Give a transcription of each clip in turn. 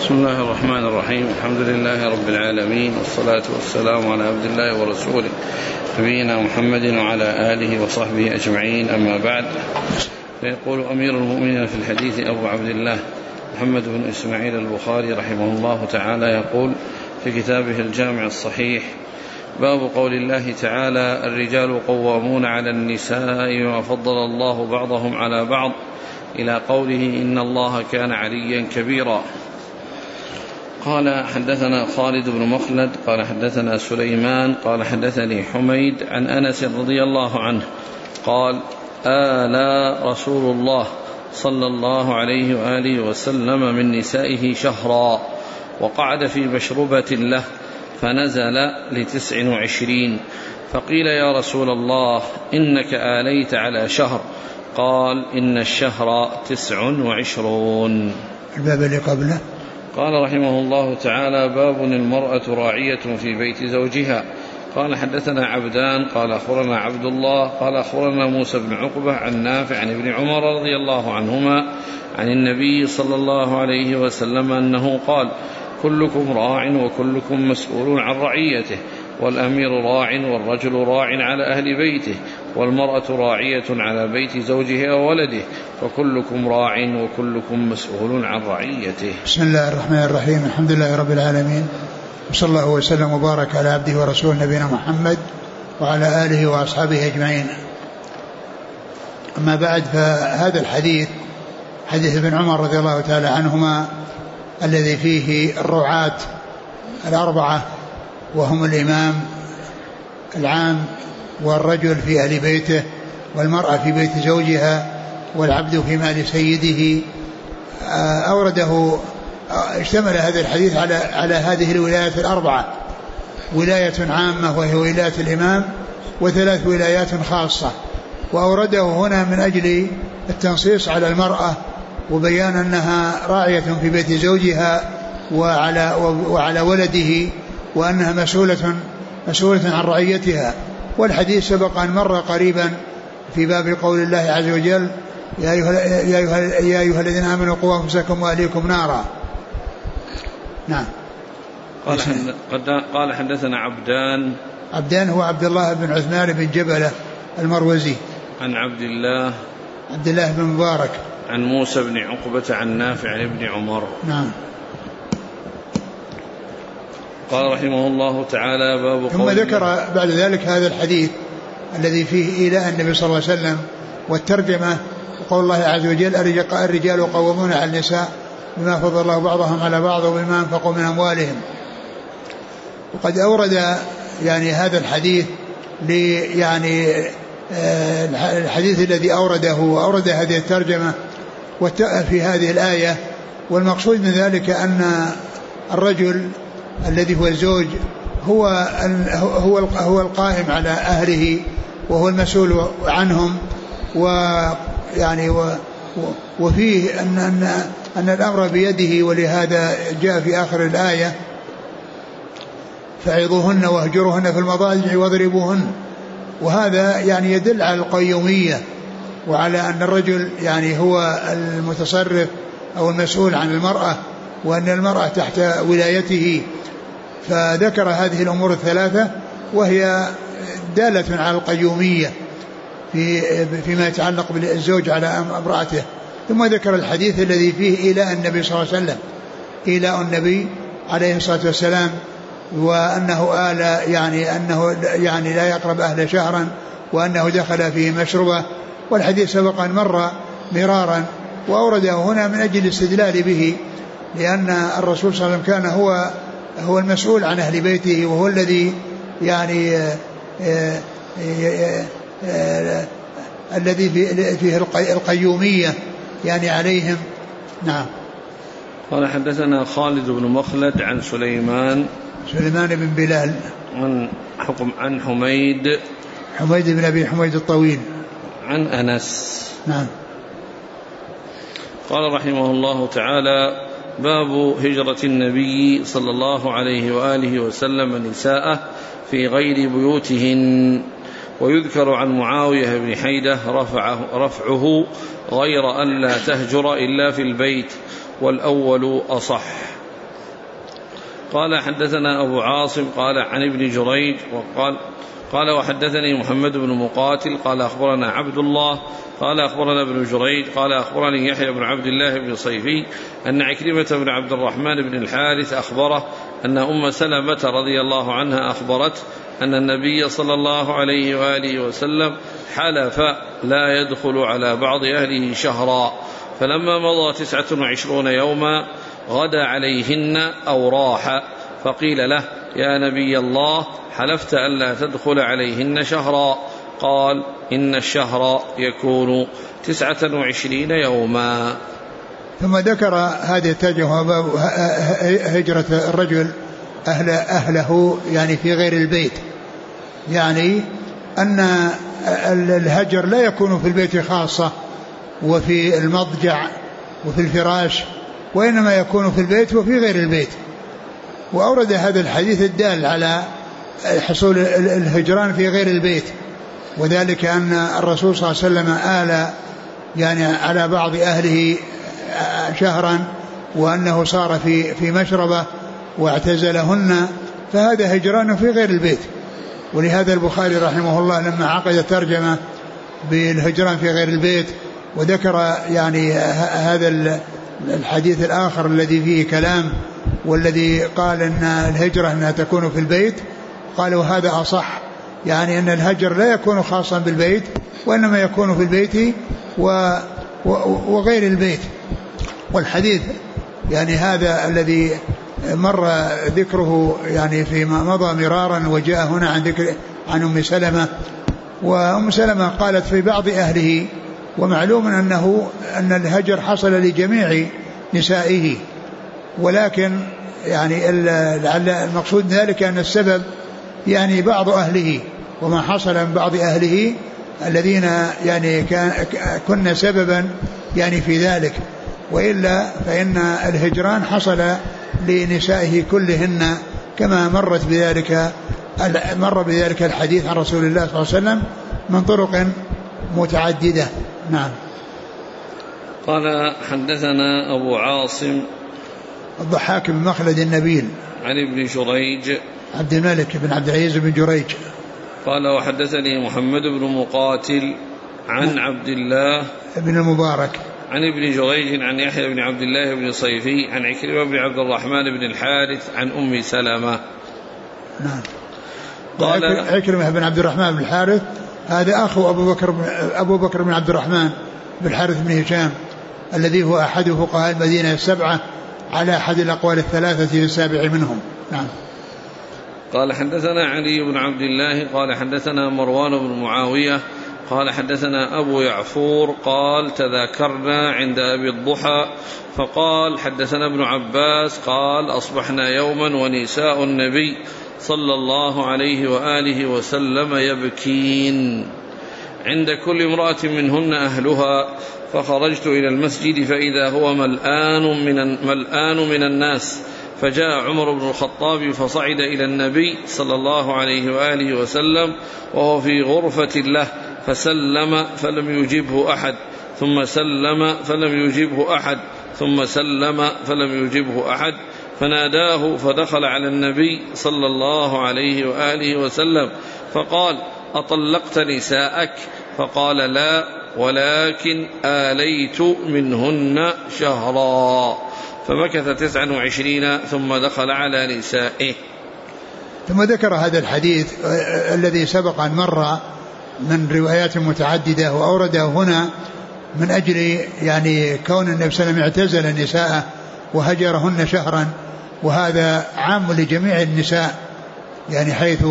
بسم الله الرحمن الرحيم. الحمد لله رب العالمين، والصلاة والسلام على عبد الله ورسوله نبينا محمد وعلى آله وصحبه أجمعين، أما بعد. فيقول أمير المؤمنين في الحديث أبو عبد الله محمد بن إسماعيل البخاري رحمه الله تعالى، يقول في كتابه الجامع الصحيح: باب قول الله تعالى: الرجال قوامون على النساء بما فضل الله بعضهم على بعض، إلى قوله: إن الله كان عليا كبيرا. قال: حدثنا خالد بن مخلد قال حدثنا سليمان قال حدثني حميد عن أنس رضي الله عنه قال: آلى رسول الله صلى الله عليه وآله وسلم من نسائه شهرا، وقعد في مشربة له فنزل ل29، فقيل: يا رسول الله، إنك آليت على شهر. قال: إن الشهر 29. الباب اللي قبله قال رحمه الله تعالى: باب المرأة راعية في بيت زوجها. قال: حدثنا عبدان قال أخبرنا عبد الله قال أخبرنا موسى بن عقبة عن نافع عن ابن عمر رضي الله عنهما عن النبي صلى الله عليه وسلم أنه قال: كلكم راع وكلكم مسؤول عن رعيته، والأمير راع والرجل راع على أهل بيته، والمرأة راعية على بيت زوجها وولده، وكلكم راع وكلكم مسؤول عن رعيته. بسم الله الرحمن الرحيم. الحمد لله رب العالمين، وصلى الله وسلم وبارك على عبده ورسوله نبينا محمد وعلى آله وأصحابه أجمعين. أما بعد، فهذا الحديث حديث ابن عمر رضي الله تعالى عنهما الذي فيه الرعاة الأربعة، وهم الإمام العام والرجل في أهل بيته والمرأة في بيت زوجها والعبد في مال سيده. أورده اشتمل هذا الحديث على هذه الولايات الأربعة: ولاية عامة وهي ولاية الإمام، وثلاث ولايات خاصة. وأورده هنا من أجل التنصيص على المرأة وبيان أنها راعية في بيت زوجها وعلى ولده، وأنها مسؤولة عن رعيتها. والحديث سبق أن مر قريبا في باب قول الله عز وجل: يا أيها الذين آمنوا قوا أنفسكم وأهليكم نارا. نعم. قال: حدثنا عبدان هو عبد الله بن عثمان بن جبلة المروزي، عن عبد الله بن مبارك، عن موسى بن عقبة عن نافع عن ابن عمر. نعم. قال رحمه الله تعالى: باب ثم ذكر بعد ذلك هذا الحديث الذي فيه إيلاء النبي صلى الله عليه وسلم، والترجمة وقول الله عز وجل: الرجال قوامون على النساء بما فضل الله بعضهم على بعض وبما أنفقوا من أموالهم. وقد أورد هذا الحديث الحديث الذي أورد هذه الترجمة في هذه الآية. والمقصود من ذلك أن الرجل الذي هو الزوج هو القائم على أهله، وهو المسؤول عنهم، وفيه أن الأمر بيده. ولهذا جاء في آخر الآية: فعظوهن واهجروهن في المضاجع واضربوهن. وهذا يدل على القيومية، وعلى أن الرجل هو المتصرف أو المسؤول عن المرأة، وأن المرأة تحت ولايته. فذكر هذه الأمور الثلاثة وهي دالة على القيومية فيما يتعلق بالزوج على امرأته. ثم ذكر الحديث الذي فيه إيلاء النبي صلى الله عليه وسلم، إيلاء النبي عليه الصلاة والسلام، وأنه أنه لا يقرب أهل شهرا، وأنه دخل فيه مشربة. والحديث سبق أن مر مرارا، وأورده هنا من أجل الاستدلال به، لأن الرسول صلى الله عليه وسلم كان هو المسؤول عن أهل بيته، وهو الذي الذي فيه القيومية عليهم. نعم. قال: حدثنا خالد بن مخلد عن سليمان بن بلال عن حميد بن أبي حميد الطويل عن أنس. نعم. قال رحمه الله تعالى: باب هجرة النبي صلى الله عليه وآله وسلم نساءه في غير بيوتهن. ويذكر عن معاوية بن حيدة رفعه غير أن لا تهجر إلا في البيت، والأول أصح. قال حدثنا أبو عاصم قال عن ابن جريج قال وحدثني محمد بن مقاتل قال أخبرنا عبد الله قال أخبرنا ابن جريج قال أخبرني يحيى بن عبد الله بن صيفي أن عكرمة بن عبد الرحمن بن الحارث أخبره أن أم سلمة رضي الله عنها أخبرت أن النبي صلى الله عليه وآله وسلم حلف لا يدخل على بعض أهله شهرا، فلما مضى 29 يوما غدا عليهن أو راح، فقيل له يا نبي الله حلفت ألا تدخل عليهن شهرا؟ قال إن الشهر يكون 29 يوما. ثم ذكر هذه الترجمة هجرة الرجل أهله يعني في غير البيت، يعني أن الهجر لا يكون في البيت خاصة وفي المضجع وفي الفراش، وإنما يكون في البيت وفي غير البيت. وأورد هذا الحديث الدال على حصول الهجران في غير البيت، وذلك أن الرسول صلى الله عليه وسلم آل يعني على بعض أهله شهرا، وأنه صار في مشربة واعتزلهن، فهذا هجران في غير البيت. ولهذا البخاري رحمه الله لما عقد الترجمة بالهجران في غير البيت وذكر يعني هذا الحديث الآخر الذي فيه كلام والذي قال أن الهجرة أنها تكون في البيت، قالوا هذا أصح، يعني أن الهجر لا يكون خاصا بالبيت وإنما يكون في البيت وغير البيت. والحديث يعني هذا الذي مر ذكره يعني فيما مضى مرارا وجاء هنا عن ذكر عن أم سلمة، وأم سلمة قالت في بعض أهله، ومعلوم أن الهجر حصل لجميع نسائه، ولكن يعني المقصود ذلك أن السبب يعني بعض أهله، وما حصل من بعض أهله الذين يعني كن سببا يعني في ذلك، وإلا فإن الهجران حصل لنسائه كلهن كما مر بذلك الحديث عن رسول الله صلى الله عليه وسلم من طرق متعددة. نعم. قال حدثنا أبو عاصم الضحاك بن مخلد النبيل عن ابن جريج عبد الملك بن عبد العزيز بن جريج قال وحدثني محمد بن مقاتل عن عبد الله بن المبارك عن ابن جريج عن يحيى بن عبد الله بن صيفي عن عكرمة بن عبد الرحمن بن الحارث عن أم سلمة. نعم. قال عكرمة بن عبد الرحمن بن الحارث هذا أخو أبو بكر بن عبد الرحمن بن الحارث بن هشام الذي هو أحد فقهاء المدينة السبعة على أحد الأقوال الثلاثة السابع منهم. نعم. قال حدثنا علي بن عبد الله قال حدثنا مروان بن معاوية قال حدثنا أبو يعفور قال تذاكرنا عند أبي الضحى فقال حدثنا ابن عباس قال أصبحنا يوما ونساء النبي صلى الله عليه وآله وسلم يبكين عند كل امرأة منهن أهلها، فخرجت إلى المسجد فإذا هو ملآن من الناس، فجاء عمر بن الخطاب فصعد إلى النبي صلى الله عليه وآله وسلم وهو في غرفة له، فسلم فلم يجبه أحد، ثم سلم فلم يجبه أحد، ثم سلم فلم يجبه أحد، فناداه فدخل على النبي صلى الله عليه وآله وسلم فقال أطلقت نساءك؟ فقال لا، ولكن آليت منهن شهرا، فمكث 29 ثم دخل على نسائه. ثم ذكر هذا الحديث الذي سبق أن مر من روايات متعددة وأورده هنا من أجل يعني كون النبي صلى الله عليه وسلم اعتزل النساء وهجرهن شهرا، وهذا عام لجميع النساء يعني حيث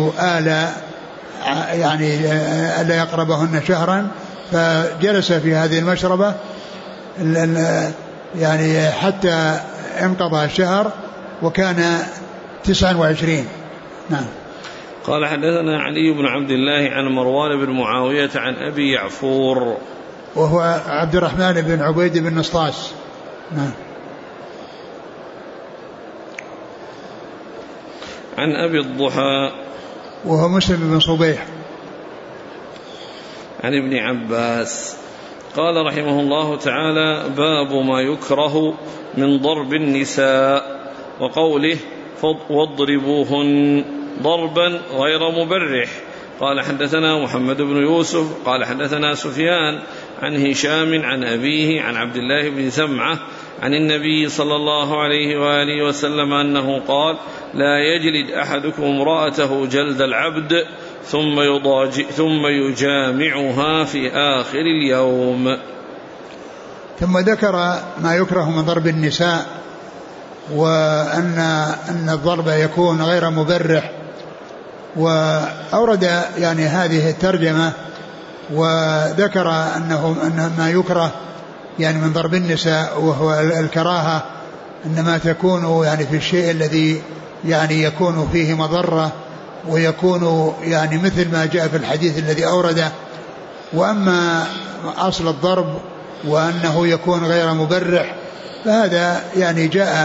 يعني ألا يقربهن شهرا، فجلس في هذه المشربة يعني حتى انقضى الشهر وكان 29. نعم. قال حدثنا علي بن عبد الله عن مروان بن معاوية عن أبي يعفور وهو عبد الرحمن بن عبيد بن نسطاس. نعم. عن أبي الضحى وهو مسلم بن صبيح عن ابن عباس. قال رحمه الله تعالى: باب ما يكره من ضرب النساء، وقوله واضربوهن ضربا غير مبرح. قال حدثنا محمد بن يوسف قال حدثنا سفيان عن هشام عن أبيه عن عبد الله بن سمعة عن النبي صلى الله عليه وآله وسلم أنه قال: لا يجلد أحدكم امرأته جلد العبد ثم يجامعها في آخر اليوم. ثم ذكر ما يكره من ضرب النساء، وأن الضرب يكون غير مبرح، وأورد يعني هذه الترجمة وذكر أنه ما يكره يعني من ضرب النساء وهو الكراهة إنما تكون يعني في الشيء الذي يعني يكون فيه مضرة، ويكون يعني مثل ما جاء في الحديث الذي أورده. وأما أصل الضرب وأنه يكون غير مبرح فهذا يعني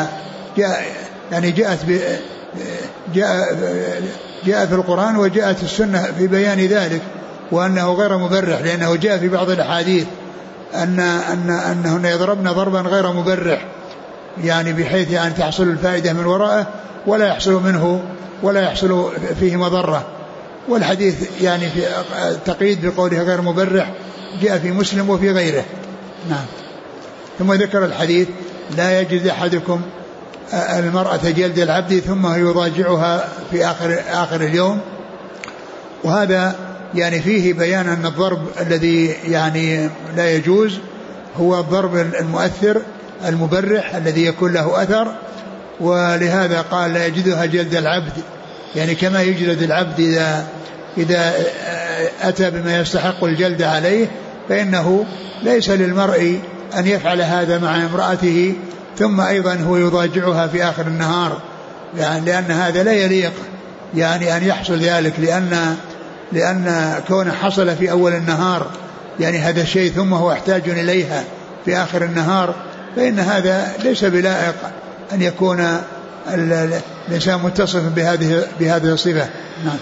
جاء في القرآن وجاءت السنة في بيان ذلك، وأنه غير مبرح، لأنه جاء في بعض الأحاديث أنهن يضربن ضربا غير مبرح، يعني بحيث أن تحصل الفائدة من وراءه ولا يحصل فيه مضرة. والحديث يعني في تقييد بقوله غير مبرح جاء في مسلم وفي غيره. نعم. ثم ذكر الحديث: لا يجلد أحدكم المرأة جلد العبد ثم يضاجعها في آخر اليوم. وهذا يعني فيه بيان أن الضرب الذي يعني لا يجوز هو الضرب المؤثر المبرح الذي يكون له أثر، ولهذا قال: لا يجلدها جلد العبد، يعني كما يجلد العبد إذا أتى بما يستحق الجلد عليه، فإنه ليس للمرء أن يفعل هذا مع امرأته ثم أيضا هو يضاجعها في آخر النهار، يعني لأن هذا لا يليق يعني أن يحصل ذلك، لأن كونه حصل في أول النهار يعني هذا الشيء ثم هو احتاج إليها في آخر النهار، فإن هذا ليس بلائق أن يكون الإنسان متصف بهذه الصفة. نعم.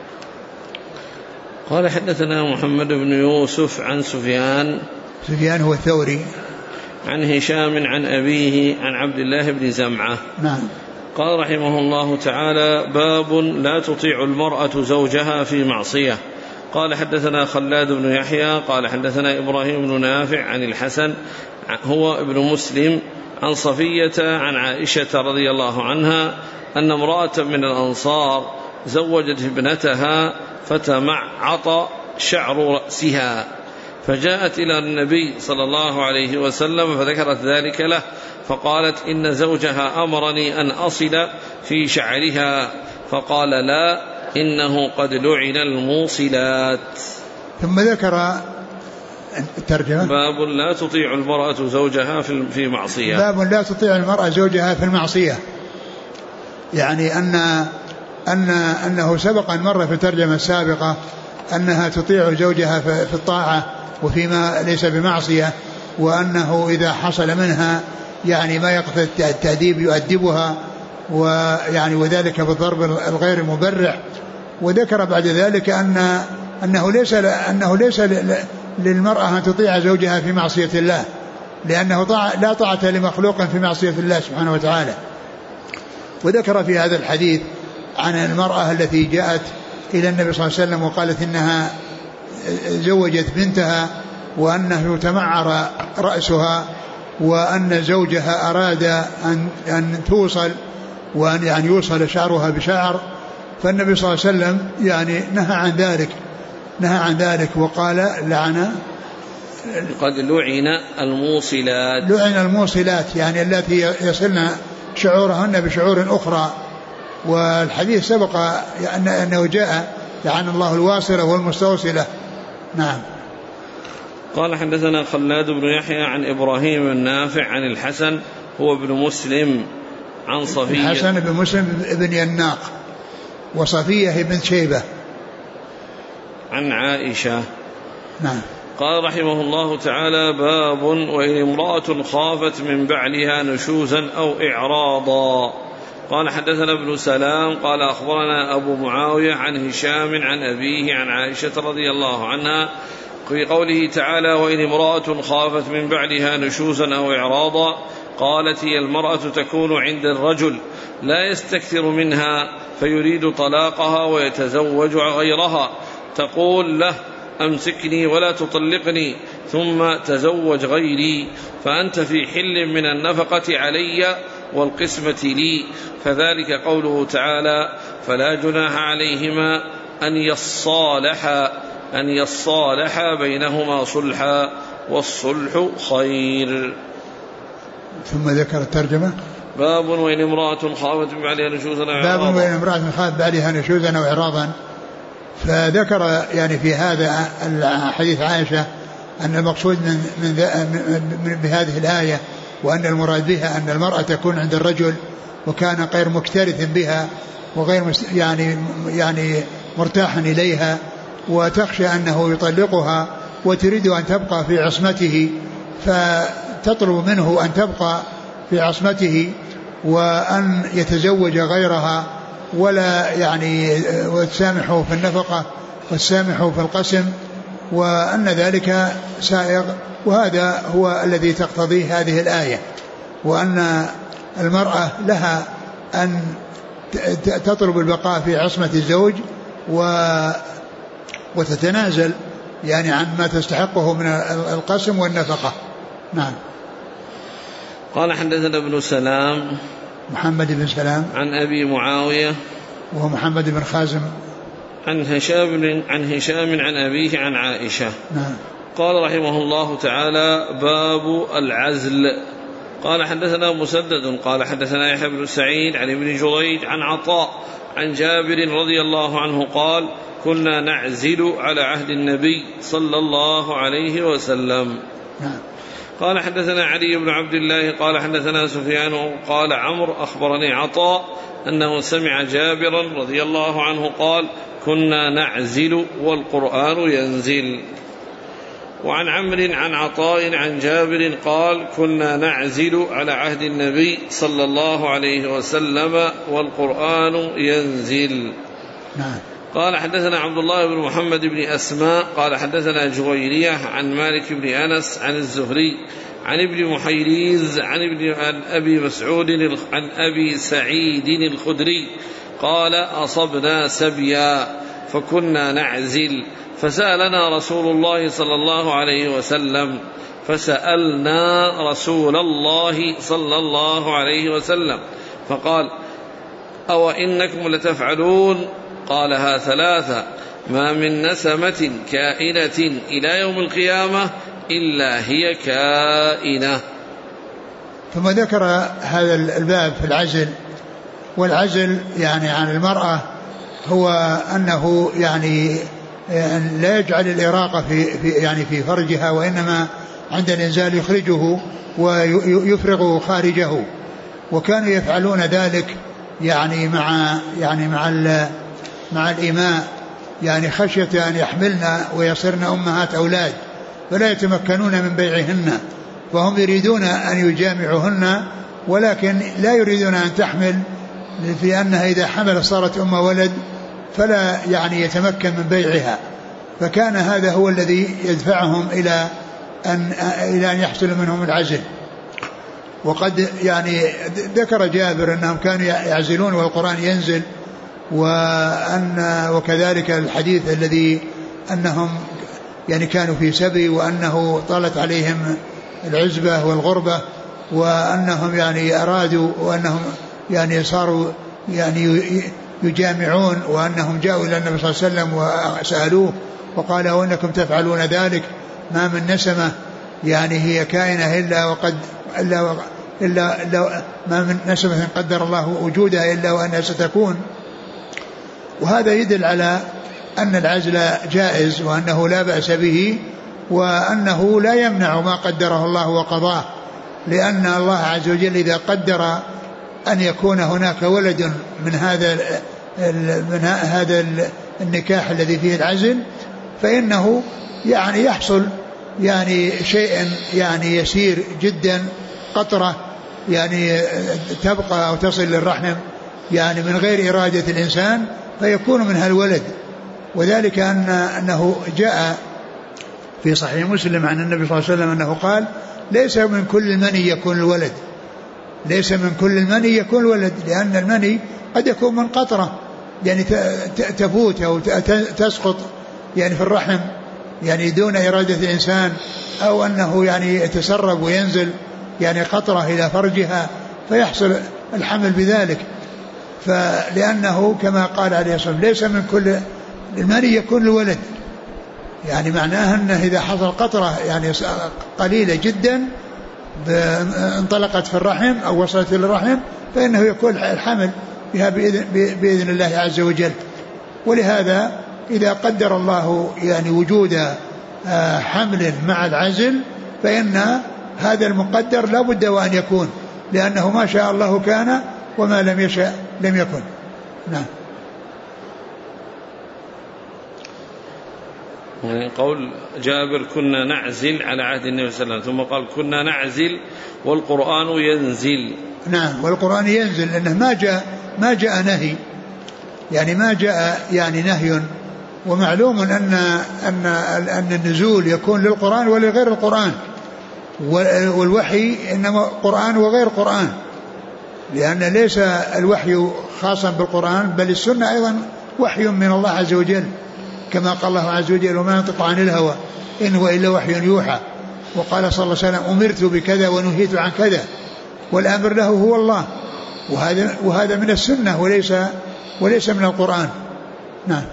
قال حدثنا محمد بن يوسف عن سفيان هو الثوري عن هشام عن أبيه عن عبد الله بن زمعة. نعم. قال رحمه الله تعالى: باب لا تطيع المرأة زوجها في معصية. قال حدثنا خلاد بن يحيى قال حدثنا إبراهيم بن نافع عن الحسن هو ابن مسلم عن صفية عن عائشة رضي الله عنها أن امرأة من الأنصار زوجت ابنتها فتمعط شعر رأسها، فجاءت إلى النبي صلى الله عليه وسلم فذكرت ذلك له، فقالت: إن زوجها أمرني أن أصل في شعرها، فقال: لا، إنه قد لعن الموصلات. ثم ذكر الترجمة: باب لا تطيع المرأة زوجها في معصية. باب لا تطيع المرأة زوجها في المعصية، يعني أنه سبق أن مر في الترجمة السابقة أنها تطيع زوجها في الطاعة وفيما ليس بمعصية، وأنه إذا حصل منها يعني ما يقتضي التأديب يؤدبها، ويعني وذلك بالضرب الغير مبرح. وذكر بعد ذلك أنه ليس للمرأة أن تطيع زوجها في معصية الله، لأنه لا طاعة لمخلوق في معصية الله سبحانه وتعالى. وذكر في هذا الحديث عن المرأة التي جاءت إلى النبي صلى الله عليه وسلم وقالت إنها زوجت بنتها وأنه تمعر رأسها، وأن زوجها أراد أن توصل وأن يعني يوصل شعرها بشعر، فالنبي صلى الله عليه وسلم يعني نهى عن ذلك وقال: قد لعن الموصلات، يعني التي يصلن شعورهن بشعور أخرى. والحديث سبق أنه جاء: لعن الله الواصلة والمستوصلة. نعم. قال حدثنا خلاد بن يحيى عن إبراهيم النافع عن الحسن هو ابن مسلم عن صفية. الحسن بن مسلم ابن يناق، وصفية بن شيبة عن عائشة. نعم. قال رحمه الله تعالى: باب وإن امرأة خافت من بعلها نشوزا أو إعراضا. قال حدثنا ابن سلام قال أخبرنا أبو معاوية عن هشام عن أبيه عن عائشة رضي الله عنها في قوله تعالى: وإن امرأة خافت من بعلها نشوزا أو إعراضا، قالت هي المرأة تكون عند الرجل لا يستكثر منها فيريد طلاقها ويتزوج غيرها، تقول له أمسكني ولا تطلقني ثم تزوج غيري، فأنت في حل من النفقة علي والقسمة لي، فذلك قوله تعالى فلا جناح عليهما أن يصالحا بينهما صلحا والصلح خير. ثم ذكر الترجمة باب وإن امرأة خافت بعدها نشوزا أو إعراضا. فذكر يعني في هذا حديث عائشة أن المقصود من بهذه الآية وأن المراد بها أن المرأة تكون عند الرجل وكان غير مكترث بها وغير يعني مرتاحا إليها، وتخشى أنه يطلقها وتريد أن تبقى في عصمته، فتطلب منه أن تبقى في عصمته وأن يتزوج غيرها ولا يعني وتسامحه في النفقة وتسامحه في القسم، وأن ذلك سائغ. وهذا هو الذي تقتضيه هذه الآية، وأن المرأة لها أن تطلب البقاء في عصمة الزوج وتتنازل يعني عن ما تستحقه من القسم والنفقة. نعم. قال حدثنا ابن سلام محمد بن سلام عن أبي معاوية وهو محمد بن خازم عن هشام عن أبيه عن عائشة. نعم. قال رحمه الله تعالى باب العزل. قال حدثنا مسدد قال حدثنا يحيى بن سعيد عن ابن جريج عن عطاء عن جابر رضي الله عنه قال كنا نعزل على عهد النبي صلى الله عليه وسلم. نعم. قال حدثنا علي بن عبد الله قال حدثنا سفيان قال عمرو أخبرني عطاء أنه سمع جابرا رضي الله عنه قال كنا نعزل والقرآن ينزل. وعن عمرو عن عطاء عن جابر قال كنا نعزل على عهد النبي صلى الله عليه وسلم والقرآن ينزل. نعم. قال حدثنا عبد الله بن محمد بن أسماء قال حدثنا جويرية عن مالك بن أنس عن الزهري عن ابن محيريز عن أبي مسعود عن أبي سعيد الخدري قال أصبنا سبيا فكنا نعزل فسألنا رسول الله صلى الله عليه وسلم فسألنا رسول الله صلى الله عليه وسلم فقال أو إنكم لتفعلون؟ قالها ثلاثة ما من نسمة كائنة إلى يوم القيامة إلا هي كائنة. ثم ذكر هذا الباب في العزل. والعزل يعني عن المرأة هو أنه يعني لا يجعل الإراقة في فرجها، وإنما عند الإنزال يخرجه ويفرغه خارجه، وكانوا يفعلون ذلك يعني مع الإماء يعني خشية أن يحملن ويصرن أمهات أولاد فلا يتمكنون من بيعهن، وهم يريدون أن يجامعهن ولكن لا يريدون أن تحمل، في أنها إذا حمل صارت أم ولد فلا يعني يتمكن من بيعها. فكان هذا هو الذي يدفعهم إلى أن يحصل منهم العزل. وقد يعني ذكر جابر أنهم كانوا يعزلون والقرآن ينزل، وكذلك الحديث الذي أنهم يعني كانوا في سبي وأنه طالت عليهم العزبة والغربة وأنهم يعني أرادوا وأنهم يعني صاروا يعني يجامعون، وأنهم جاءوا إلى النبي صلى الله عليه وسلم وسألوه وقالوا إنكم تفعلون ذلك، ما من نسمة يعني هي كائنة إلا ما من نسمة قدر الله وجودها إلا وأنها ستكون. وهذا يدل على أن العزل جائز وأنه لا بأس به، وأنه لا يمنع ما قدره الله وقضاه، لأن الله عز وجل إذا قدر أن يكون هناك ولد من هذا النكاح الذي فيه العزل فإنه يعني يحصل يعني شيء يعني يسير جدا، قطرة يعني تبقى أو تصل للرحم يعني من غير إرادة الإنسان فيكون منها الولد. وذلك أنه جاء في صحيح مسلم عن النبي صلى الله عليه وسلم أنه قال ليس من كل مني يكون الولد، ليس من كل المني يكون ولد، لأن المني قد يكون من قطرة يعني تفوت أو تسقط يعني في الرحم يعني دون إرادة الإنسان، أو أنه يعني يتسرب وينزل يعني قطرة إلى فرجها فيحصل الحمل بذلك. فلأنه كما قال عليه الصلاة والسلام ليس من كل المني يكون الولد، يعني معناها أنه إذا حصل قطرة يعني قليلة جدا انطلقت في الرحم أو وصلت إلى الرحم فإنه يكون الحمل بها بإذن الله عز وجل. ولهذا إذا قدر الله يعني وجود حمل مع العزل فإن هذا المقدر لا بد وأن يكون، لأنه ما شاء الله كان وما لم يشاء لم يكن. نعم. يعني قول جابر كنا نعزل على عهد النبي صلى الله عليه وسلم، ثم قال كنا نعزل والقرآن ينزل. نعم، والقرآن ينزل، لأنه ما جاء نهي، يعني ما جاء يعني نهي. ومعلوم أن النزول يكون للقرآن ولغير القرآن، والوحي إنما قرآن وغير قرآن، لأن ليس الوحي خاصا بالقرآن بل السنة أيضا وحي من الله عز وجل، كما قال الله عز وجل وما ينطق عن الهوى إن هو إلا وحي يوحى. وقال صلى الله عليه وسلم أمرت بكذا ونهيت عن كذا، والأمر له هو الله، وهذا من السنة وليس من القرآن. نعم.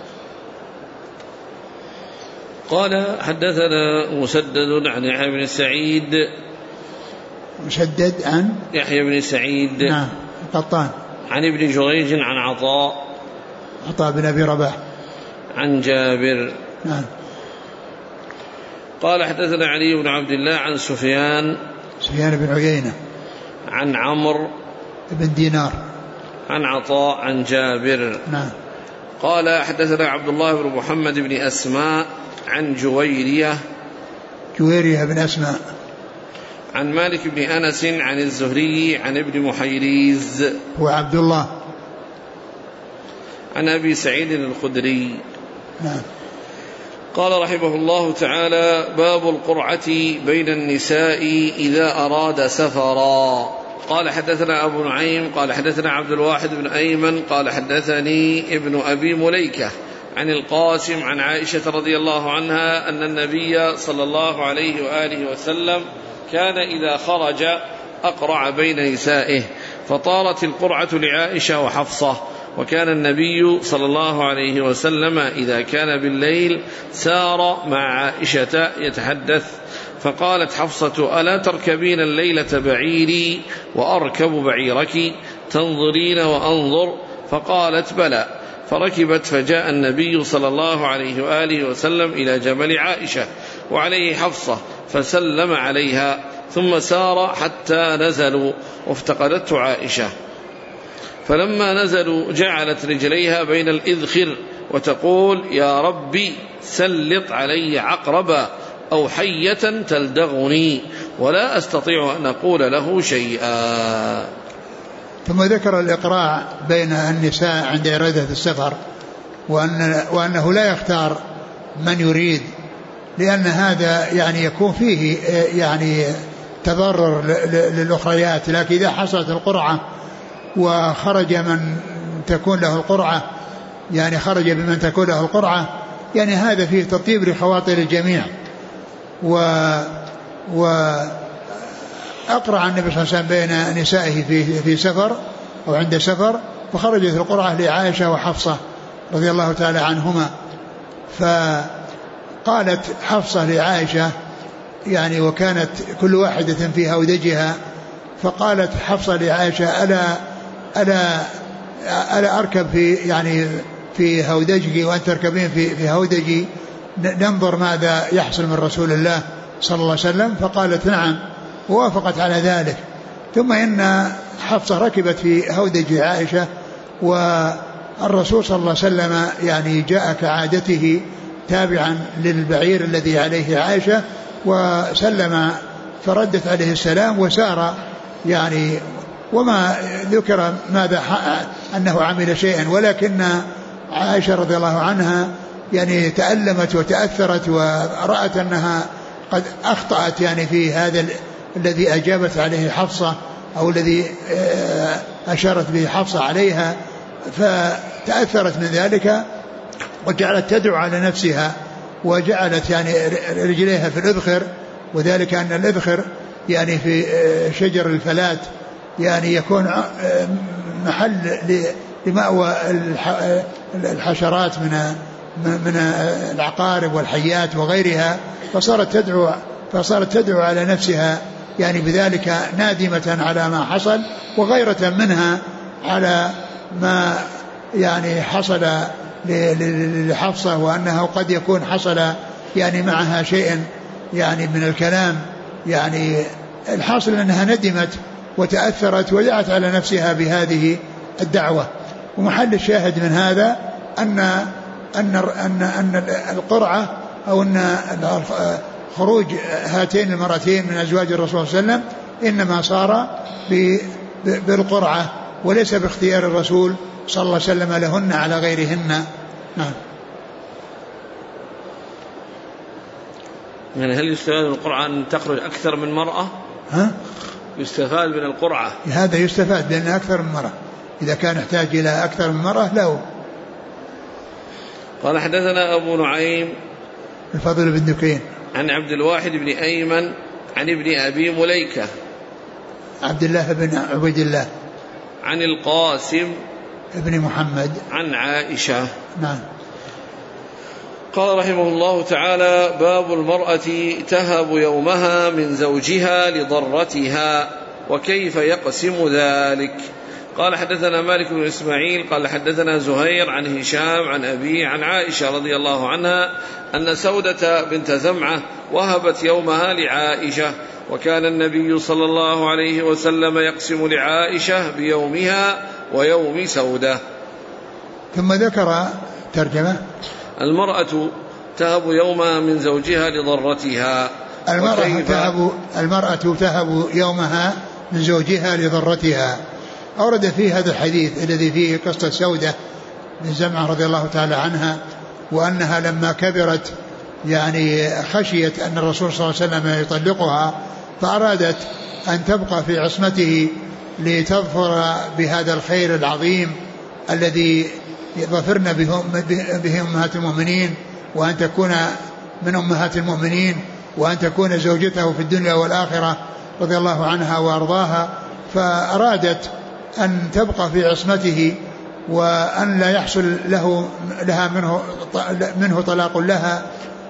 قال حدثنا مسدد عن يحيى بن سعيد. مسدد عن يحيى بن سعيد. نعم قطان. عن ابن جريج عن عطاء بن أبي رباح عن جابر. نعم. قال حدثنا علي بن عبد الله عن سفيان بن عيينة عن عمرو بن دينار عن عطاء عن جابر. نعم. قال حدثنا عبد الله بن محمد بن أسماء عن جويرية بن أسماء عن مالك بن أنس عن الزهري عن ابن محيريز وعبد الله عن أبي سعيد الخدري. نعم. قال رحمه الله تعالى باب القرعة بين النساء إذا أراد سفرا. قال حدثنا أبو نعيم قال حدثنا عبد الواحد بن أيمن قال حدثني ابن أبي مليكة عن القاسم عن عائشة رضي الله عنها أن النبي صلى الله عليه وآله وسلم كان إذا خرج أقرع بين نسائه، فطارت القرعة لعائشة وحفصة. وكان النبي صلى الله عليه وسلم إذا كان بالليل سار مع عائشة يتحدث، فقالت حفصة ألا تركبين الليلة بعيري وأركب بعيرك تنظرين وأنظر؟ فقالت بلى، فركبت، فجاء النبي صلى الله عليه وآله وسلم إلى جمل عائشة وعليه حفصة فسلم عليها، ثم سار حتى نزلوا وافتقدته عائشة، فلما نزلوا جعلت رجليها بين الإذخر وتقول يا ربي سلط علي عقربا أو حية تلدغني ولا أستطيع أن أقول له شيئا. ثم ذكر الإقراع بين النساء عند إرادة السفر، وأنه لا يختار من يريد، لأن هذا يعني يكون فيه يعني تضرر للأخريات. لكن إذا حصلت القرعة وخرج من تكون له القرعة، يعني خرج بمن تكون له القرعة، يعني هذا فيه تطيب لخواطر الجميع. أقرع النبي صلى الله عليه وسلم بين نسائه في سفر أو عند سفر، فخرجت القرعة لعائشة وحفصة رضي الله تعالى عنهما. فقالت حفصة لعائشة يعني وكانت كل واحدة في هودجها، فقالت حفصة لعائشة ألا أركب في هودجك وأنت تركبين في هودجي، ننظر ماذا يحصل من رسول الله صلى الله عليه وسلم؟ فقالت نعم، ووافقت على ذلك. ثم إن حفصة ركبت في هودج عائشة، والرسول صلى الله عليه وسلم يعني جاء كعادته تابعا للبعير الذي عليه عائشة وسلم، فردت عليه السلام وسار، يعني وما ذكر ماذا أنه عمل شيئا، ولكن عائشة رضي الله عنها يعني تألمت وتأثرت ورأت أنها قد أخطأت يعني في هذا الذي أجابت عليه حفصة، أو الذي أشارت به حفصة عليها، فتأثرت من ذلك وجعلت تدعو على نفسها، وجعلت يعني رجليها في الإذخر، وذلك أن الإذخر يعني في شجر الفلات يعني يكون محل لمأوى الحشرات من العقارب والحيات وغيرها، فصارت تدعو على نفسها يعني بذلك نادمة على ما حصل، وغيرة منها على ما يعني حصل لحفصة، وأنه قد يكون حصل يعني معها شيء يعني من الكلام، يعني الحاصل أنها ندمت وتأثرت ودعت على نفسها بهذه الدعوة. ومحل الشاهد من هذا أن القرعة أو أن خروج هاتين المرتين من أزواج الرسول صلى الله عليه وسلم إنما صار بالقرعة وليس باختيار الرسول صلى الله عليه وسلم لهن على غيرهن. نعم. يعني هل يستفاد من القرعة أن تخرج أكثر من مرأة؟ يستفاد من القرعة هذا يستفاد لأن أكثر من مرأة، إذا كان يحتاج إلى أكثر من مرأة له. قال حدثنا أبو نعيم الفضل بن دكين عن عبد الواحد بن أيمن عن ابن أبي مليكة عبد الله بن عبيد الله عن القاسم ابن محمد عن عائشة. نعم. قال رحمه الله تعالى: باب المرأة تهب يومها من زوجها لضرتها وكيف يقسم ذلك. قال حدثنا مالك بن إسماعيل قال حدثنا زهير عن هشام عن أبيه عن عائشة رضي الله عنها أن سودة بنت زمعة وهبت يومها لعائشة، وكان النبي صلى الله عليه وسلم يقسم لعائشة بيومها ويوم سودة. ثم ذكر ترجمة: المرأة تهب يومها من زوجها لضرتها. المرأة تهب يومها من زوجها لضرتها. أورد فيه هذا الحديث الذي فيه قصة سودة بن زمعة رضي الله تعالى عنها، وأنها لما كبرت يعني خشيت أن الرسول صلى الله عليه وسلم يطلقها، فأرادت أن تبقى في عصمته لتظفر بهذا الخير العظيم الذي ظفرنا به أمهات المؤمنين، وأن تكون من أمهات المؤمنين، وأن تكون زوجته في الدنيا والآخرة رضي الله عنها وأرضاها. فأرادت أن تبقى في عصمته وأن لا يحصل لها منه طلاق لها،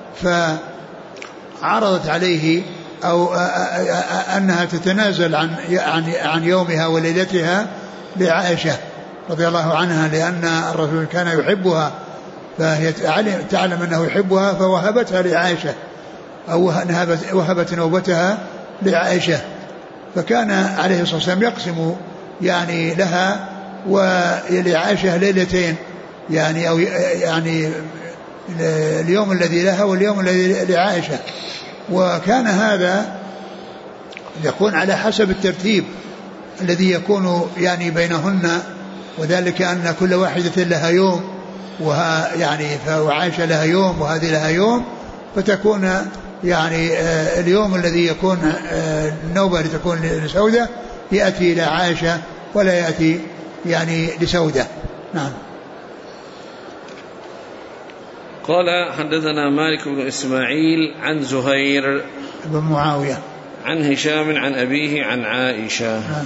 فعرضت عليه أو أنها تتنازل عن يومها وليلتها لعائشة رضي الله عنها، لأن الرسول كان يحبها، فهي تعلم أنه يحبها فوهبتها لعائشة، أو وهبت نوبتها لعائشة. فكان عليه الصلاة والسلام يقسم يعني لها ولعائشة ليلتين، يعني أو يعني اليوم الذي لها واليوم الذي لعائشة، وكان هذا يكون على حسب الترتيب الذي يكون يعني بينهن، وذلك أن كل واحدة لها يوم، وعائشة لها يوم وهذه لها يوم، فتكون يعني اليوم الذي يكون النوبة لتكون لسودة يأتي إلى عائشة ولا يأتي يعني لسودة. نعم. قال حدثنا مالك بن إسماعيل عن زهير بن معاوية عن هشام عن أبيه عن عائشة. نعم.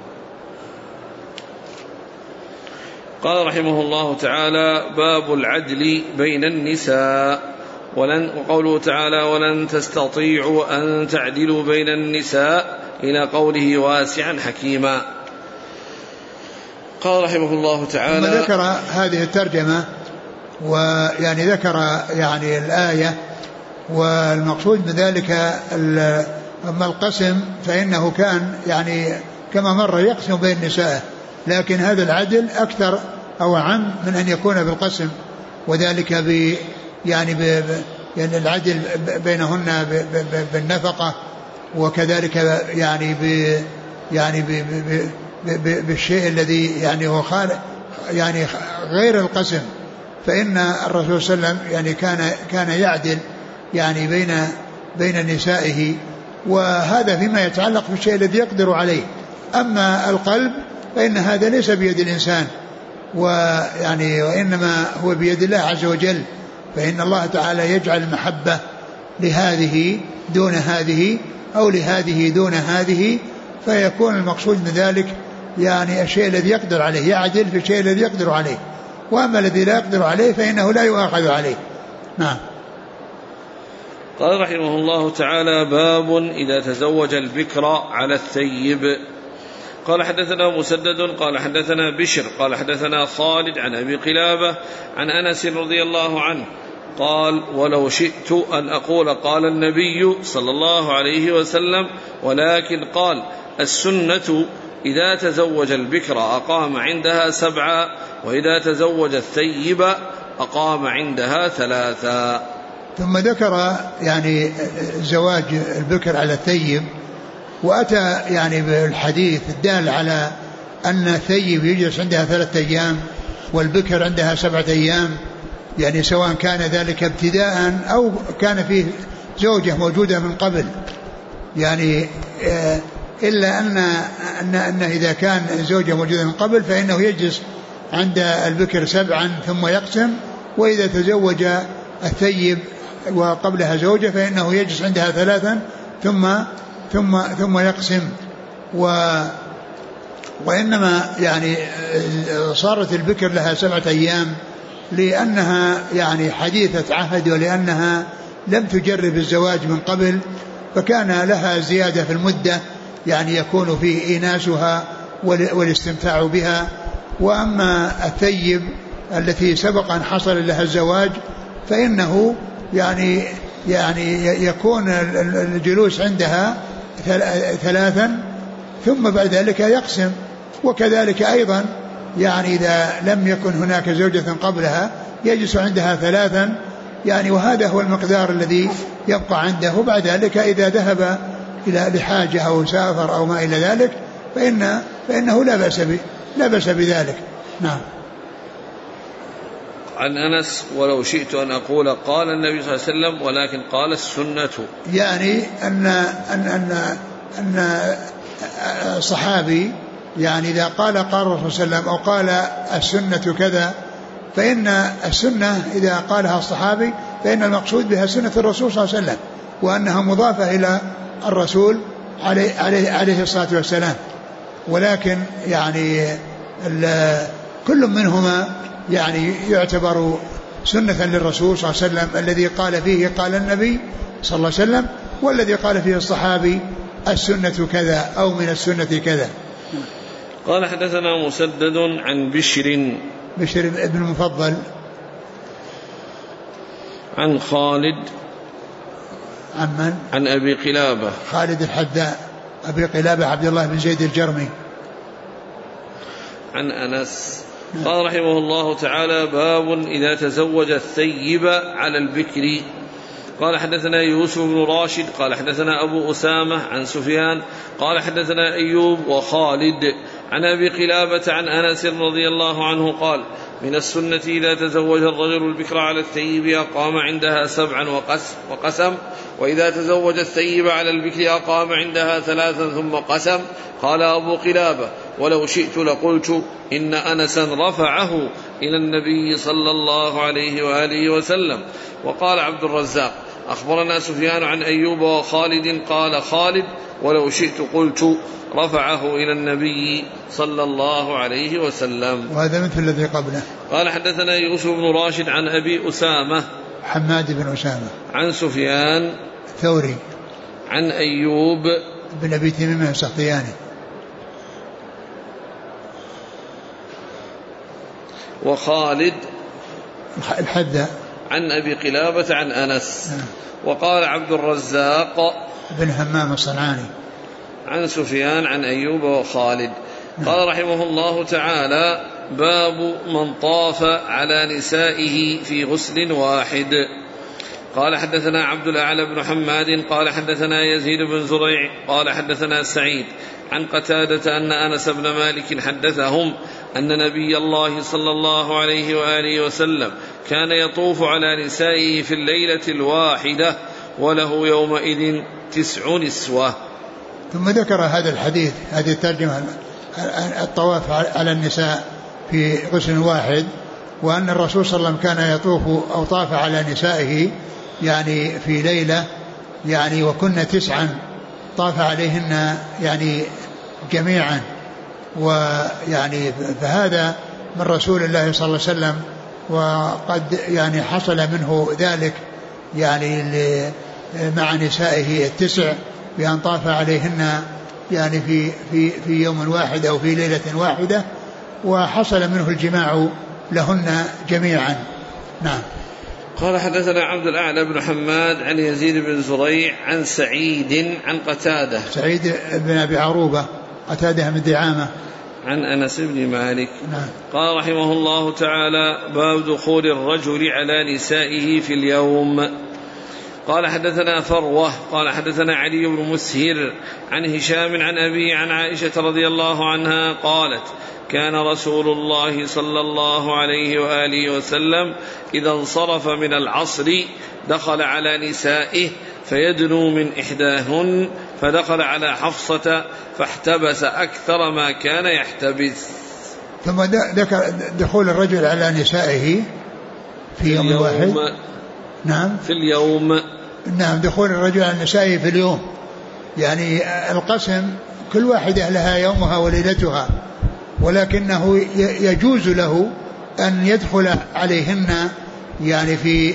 قال رحمه الله تعالى: باب العدل بين النساء. وقوله تعالى: ولن تستطيعوا أن تعدلوا بين النساء، إلى قوله: واسعا حكيما. قال رحمه الله تعالى: ذكر هذه الترجمة، ويعني ذكر يعني الآية، والمقصود من ذلك أما القسم فإنه كان يعني كما مر يقسم بين النساء، لكن هذا العدل أكثر أو عام من أن يكون بالقسم، وذلك يعني العدل بينهن بالنفقة، وكذلك يعني بالشيء الذي يعني هو خالق يعني غير القسم. فإن الرسول صلى الله عليه وسلم يعني كان يعدل يعني بين نسائه، وهذا فيما يتعلق بالشيء الذي يقدر عليه، أما القلب فإن هذا ليس بيد الإنسان، وإنما هو بيد الله عز وجل، فإن الله تعالى يجعل المحبة لهذه دون هذه أو لهذه دون هذه، فيكون المقصود من ذلك يعني الشيء الذي يقدر عليه، يعدل في الشيء الذي يقدر عليه، وأما الذي لا يقدر عليه فإنه لا يؤاخذ عليه. نعم. قال رحمه الله تعالى: باب إذا تزوج البكر على الثيب. قال حدثنا مسدد قال حدثنا بشر قال حدثنا خالد عن أبي قلابة عن أنس رضي الله عنه قال: ولو شئت أن أقول قال النبي صلى الله عليه وسلم، ولكن قال: السنة إذا تزوج البكر أقام عندها 7، وإذا تزوج الثيب أقام عندها 3. ثم ذكر يعني زواج البكر على الثيب، وأتى يعني بالحديث الدال على أن الثيب يجلس عندها 3 أيام والبكر عندها 7 أيام، يعني سواء كان ذلك ابتداء أو كان فيه زوجة موجودة من قبل، يعني إلا أن إذا كان زوجة موجودة من قبل فإنه يجلس عند البكر 7 ثم يقسم، وإذا تزوج الثيب وقبلها زوجة فإنه يجلس عندها 3 ثم يقسم. وإنما يعني صارت البكر لها 7 أيام لأنها يعني حديثة عهد، ولأنها لم تجرب الزواج من قبل، فكان لها زيادة في المدة يعني يكون فيه إيناسها والاستمتاع بها. وأما الثيب التي سبق أن حصل لها الزواج فإنه يعني يكون الجلوس عندها 3 ثم بعد ذلك يقسم. وكذلك أيضا يعني إذا لم يكن هناك زوجة قبلها يجلس عندها 3 يعني، وهذا هو المقدار الذي يبقى عنده. وبعد ذلك إذا ذهب إلى لحاجة أو سافر أو ما إلى ذلك فإنه لا بأس بذلك. نعم. عن أنس: ولو شئت أن أقول قال النبي صلى الله عليه وسلم، ولكن قال السنة، يعني أن صحابي يعني إذا قال الرسول صلى الله عليه وسلم أو قال السنة كذا، فإن السنة إذا قالها الصحابي فإن المقصود بها سنة الرسول صلى الله عليه وسلم، وأنها مضافة إلى الرسول عليه الصلاة والسلام. ولكن يعني كل منهما يعني يعتبر سنة للرسول صلى الله عليه وسلم، الذي قال فيه قال النبي صلى الله عليه وسلم، والذي قال فيه الصحابي السنة كذا أو من السنة كذا. قال حدثنا مسدد عن بشر بن المفضل عن خالد عن من؟ عن أبي قلابة خالد الحذاء أبي قلابة عبد الله بن زيد الجرمي عن أنس. قال رحمه الله تعالى: باب إذا تزوج الثيب على البكر. قال حدثنا يوسف بن راشد قال حدثنا أبو أسامة عن سفيان قال حدثنا أيوب وخالد عن أبي قلابة عن أنس رضي الله عنه قال: من السنة إذا تزوج الرجل البكر على الثيب أقام عندها 7 وقسم، وإذا تزوج الثيب على البكر أقام عندها 3 ثم قسم. قال أبو قلابة: ولو شئت لقلت إن أنسا رفعه إلى النبي صلى الله عليه وآله وسلم. وقال عبد الرزاق: أخبرنا سفيان عن أيوب وخالد قال خالد: ولو شئت قلت رفعه إلى النبي صلى الله عليه وسلم. وهذا مثل الذي قبله. قال حدثنا يوسف بن راشد عن أبي أسامة حماد بن أسامة عن سفيان ثوري عن أيوب بن أبي تميم السختياني وخالد الحذاء عن أبي قلابة عن أنس. وقال عبد الرزاق بن همام الصنعاني عن سفيان عن أيوب وخالد. قال رحمه الله تعالى: باب من طاف على نسائه في غسل واحد. قال حدثنا عبد الأعلى بن حماد قال حدثنا يزيد بن زريع قال حدثنا سعيد عن قتادة أن أنس بن مالك حدثهم أن نبي الله صلى الله عليه وآله وسلم كان يطوف على نسائه في الليلة الواحدة وله يومئذ 9 نسوة. ثم ذكر هذا الحديث، هذه الترجمة، الطواف على النساء في غسل واحد، وأن الرسول صلى الله عليه وسلم كان يطوف أو طاف على نسائه يعني في ليلة يعني وكن 9 طاف عليهن يعني جميعا. ويعني فهذا من رسول الله صلى الله عليه وسلم، وقد يعني حصل منه ذلك يعني مع نسائه 9 بأن طاف عليهن يعني في يوم واحد أو في ليلة واحدة، وحصل منه الجماع لهن جميعا. نعم. قال حدثنا عبد الأعلى بن حماد عن يزيد بن زريع عن سعيد عن قتادة، سعيد بن أبي عروبة قتادة من دعامة، عن أنس بن مالك. نعم. قال رحمه الله تعالى: باب دخول الرجل على نسائه في اليوم. قال حدثنا فروة قال حدثنا علي بن مسهر عن هشام عن أبي عن عائشة رضي الله عنها قالت: كان رسول الله صلى الله عليه وآله وسلم إذا انصرف من العصر دخل على نسائه فيدنو من إحداهن، فدخل على حفصة فاحتبس أكثر ما كان يحتبس. ثم ذكر دخول الرجل على نسائه في يوم واحد. نعم. في اليوم. نعم، دخول الرجل على نسائه في اليوم، يعني القسم كل واحدة لها يومها وليلتها، ولكنه يجوز له أن يدخل عليهن يعني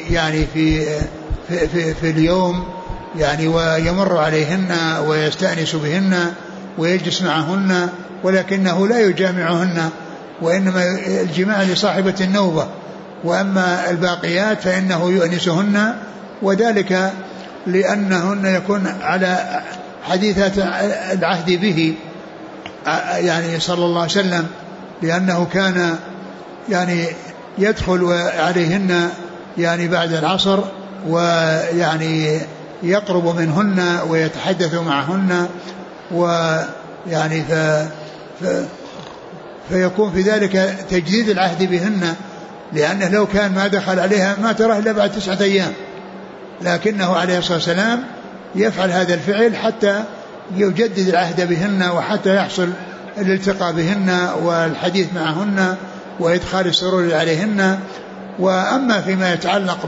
في اليوم يعني ويمر عليهن ويستأنس بهن ويجلس معهن، ولكنه لا يجامعهن، وإنما الجماع لصاحبة النوبة، وأما الباقيات فإنه يؤنسهن، وذلك لأنهن يكون على حديثة العهد به يعني صلى الله عليه وسلم، لأنه كان يعني يدخل عليهن يعني بعد العصر ويعني يقرب منهن ويتحدث معهن، ويعني فيكون في ذلك تجديد العهد بهن، لأنه لو كان ما دخل عليها ما تراه إلا بعد 9 أيام، لكنه عليه الصلاة والسلام يفعل هذا الفعل حتى يجدد العهد بهن وحتى يحصل الالتقاء بهن والحديث معهن وإدخال السرور عليهن. وأما فيما يتعلق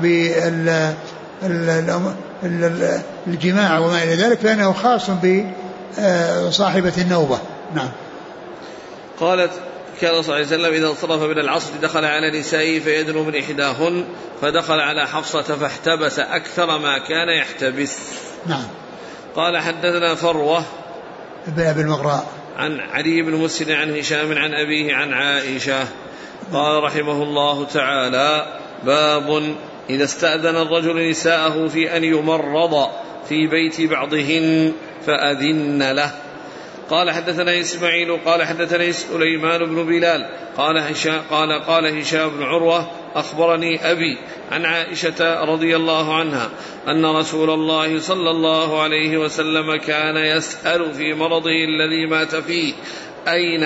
بالجماع وما إلى ذلك فإنه خاص بصاحبة النوبة. نعم. قالت: كان صلى الله عليه وسلم إذا انصرف من العصر دخل على نسائه فيدنو من إحداهن، فدخل على حفصة فاحتبس أكثر ما كان يحتبس. نعم. قال حدثنا فروة ابن أبي المغراء عن علي بن مسهر عن هشام عن أبيه عن عائشة قال رحمه الله تعالى: باب إذا استأذن الرجل نساءه في أن يمرض في بيت بعضهن فأذن له. قال حدثنا إسماعيل قال حدثنا سليمان بن بلال قال هشام بن عروة أخبرني أبي عن عائشة رضي الله عنها أن رسول الله صلى الله عليه وسلم كان يسأل في مرضه الذي مات فيه: أين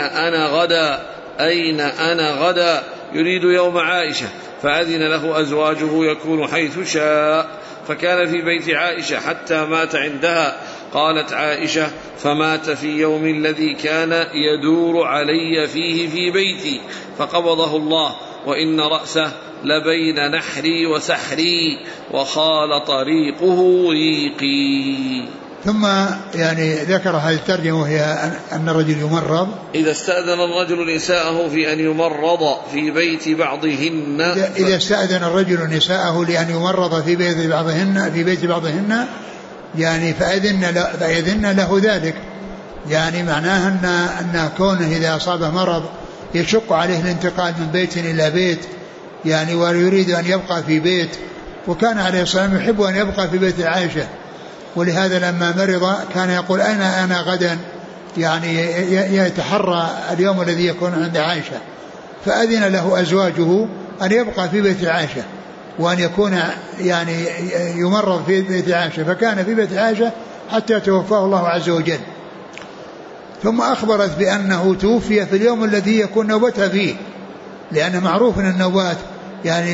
أنا غدا يريد يوم عائشة، فأذن له أزواجه يكون حيث شاء، فكان في بيت عائشة حتى مات عندها. قالت عائشة: فمات في يوم الذي كان يدور علي فيه في بيتي، فقبضه الله، وإن رأسه لبين نحري وسحري، وخالط ريقه ريقي. ثم يعني ذكر هذه الترجمة وهي أن الرجل يمرض إذا استأذن الرجل نساءه في أن يمرض في بيت بعضهن. إذا استأذن الرجل نساءه لأن يمرض في بيت بعضهن يعني فأذن له ذلك، يعني معناه أن كونه إذا أصاب مرض يشق عليه الانتقال من بيت إلى بيت يعني ويريد أن يبقى في بيت، وكان عليه الصلاة والسلام يحب أن يبقى في بيت عائشة، ولهذا لما مرض كان يقول أين أنا غدا، يعني يتحرى اليوم الذي يكون عند عائشة، فأذن له أزواجه أن يبقى في بيت عائشة وأن يكون يعني يمرض في بيت عائشة، فكان في بيت عائشة حتى توفاه الله عز وجل. ثم أخبرت بأنه توفي في اليوم الذي يكون نوبتها فيه، لأن معروف أن النوبات يعني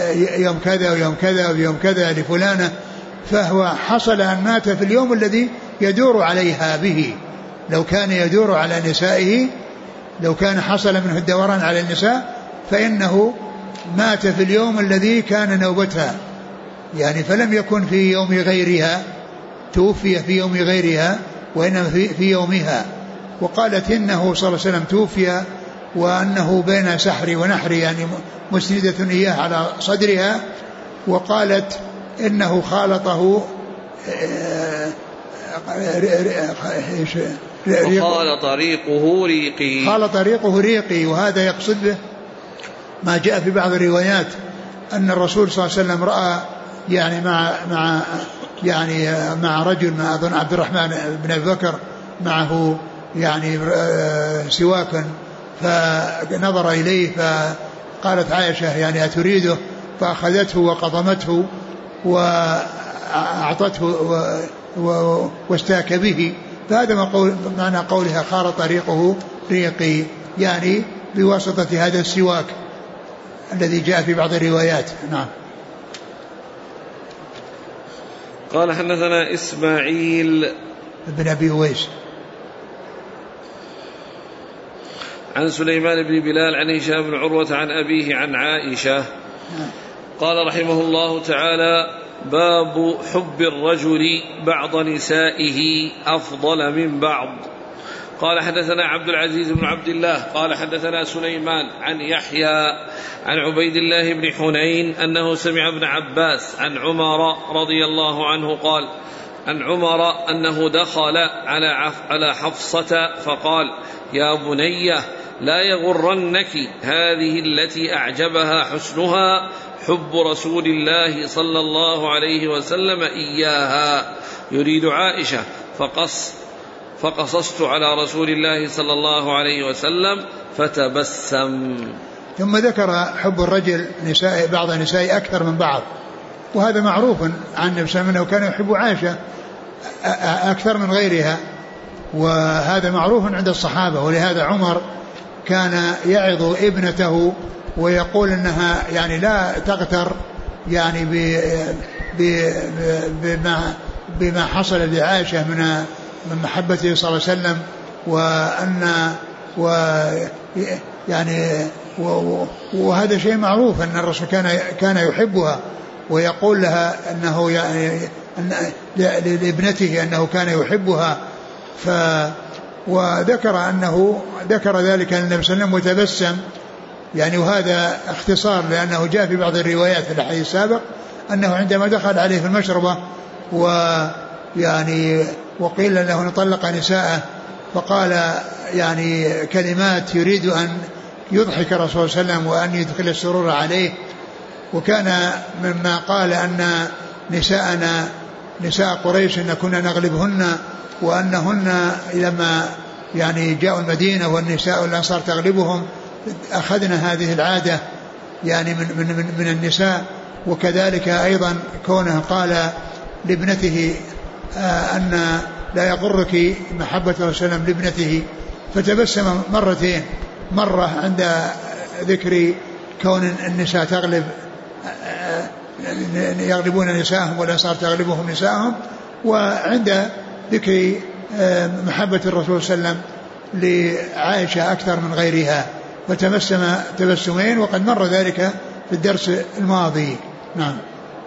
يوم كذا ويوم كذا ويوم كذا لفلانة، فهو حصل أن مات في اليوم الذي يدور عليها به. لو كان يدور على نسائه، لو كان حصل منه الدوران على النساء فإنه مات في اليوم الذي كان نوبتها، يعني فلم يكن في يوم غيرها، توفي في يوم غيرها وإنما في يومها. وقالت إنه صلى الله عليه وسلم توفي وأنه بين سحر ونحر، يعني مسندة إياه على صدرها. وقالت إنه خالطه خالط ريقه ريقي، خالط ريقه ريقي. وهذا يقصد به ما جاء في بعض الروايات أن الرسول صلى الله عليه وسلم رأى يعني مع رجل، ما أظن عبد الرحمن بن أبي بكر، معه يعني سواكا، فنظر إليه فقالت عائشة يعني أتريده؟ فأخذته وقضمته وأعطته واستاك به. فهذا معنى قولها خالط ريقه ريقي، يعني بواسطة هذا السواك الذي جاء في بعض الروايات. نعم. قال حدثنا إسماعيل بن أبي أويس عن سليمان بن بلال عن هشام بن عروة عن أبيه عن عائشة قال رحمه الله تعالى: باب حب الرجل بعض نسائه أفضل من بعض. قال حدثنا عبد العزيز بن عبد الله قال حدثنا سليمان عن يحيى عن عبيد الله بن حنين أنه سمع ابن عباس عن عمر رضي الله عنه قال عن عمر أنه دخل على حفصة فقال: يا بنية لا يغرنك هذه التي أعجبها حسنها حب رسول الله صلى الله عليه وسلم إياها، يريد عائشة، فقصصت على رسول الله صلى الله عليه وسلم فتبسم. ثم ذكر حب الرجل بعض نساء أكثر من بعض، وهذا معروف عن النبي صلى الله عليه وسلم أنه كان يحب عائشة أكثر من غيرها، وهذا معروف عند الصحابة. ولهذا عمر كان يعظ ابنته ويقول انها يعني لا تغتر يعني بما حصل لعائشة من محبته صلى الله عليه وسلم، وهذا شيء معروف أن الرسول كان يحبها، ويقول لها أنه يعني لابنته أنه كان يحبها. وذكر ذلك النبي صلى الله عليه وسلم وتبسم، يعني وهذا اختصار، لأنه جاء في بعض الروايات في الحديث السابق أنه عندما دخل عليه في المشربة وقيل له نطلق نساءه فقال يعني كلمات يريد أن يضحك الرسول صلى الله عليه وسلم وأن يدخل السرور عليه. وكان مما قال أن نساء قريش إن كنا نغلبهن، وأنهن لما يعني جاءوا المدينة والنساء الأنصار تغلبهم أخذنا هذه العادة يعني من النساء. وكذلك أيضا كونه قال لابنته أن لا يغرك محبة الرسول صلى الله عليه وسلم لابنته، فتبسم مرتين، مرة عند ذكر كون النساء يغلبون نساءهم والأنصار تغلبهم نساءهم، وعند ذكر محبة الرسول صلى الله عليه وسلم لعائشة أكثر من غيرها، فتبسم تبسمين، وقد مر ذلك في الدرس الماضي. نعم.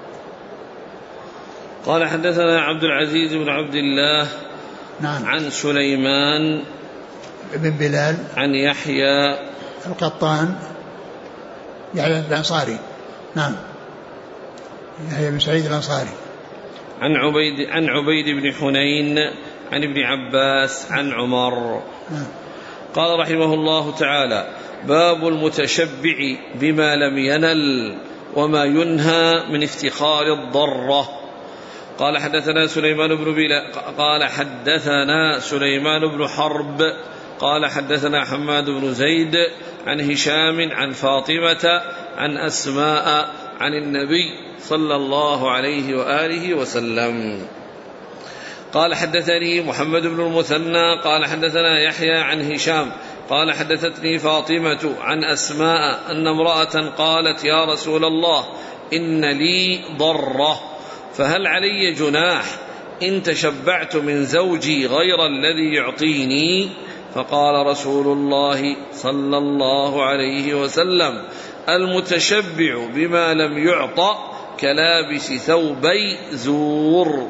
قال حدثنا عبد العزيز بن عبد الله نعم. عن سليمان بن بلال عن يحيى القطان يحيى الأنصاري، نعم، يحيى بن سعيد الأنصاري، عن عبيد بن حنين عن ابن عباس عن عمر. نعم. قال رحمه الله تعالى: باب المتشبع بما لم ينل وما ينهى من افتخار الضرة. قال حدثنا سليمان بن بلال قال حدثنا سليمان بن حرب قال حدثنا حماد بن زيد عن هشام عن فاطمة عن أسماء عن النبي صلى الله عليه وآله وسلم. قال حدثني محمد بن المثنى قال حدثنا يحيى عن هشام قال حدثتني فاطمة عن أسماء أن امرأة قالت: يا رسول الله إن لي ضرة فهل علي جناح إن تشبعت من زوجي غير الذي يعطيني؟ فقال رسول الله صلى الله عليه وسلم: المتشبع بما لم يعط كلابس ثوبي زور.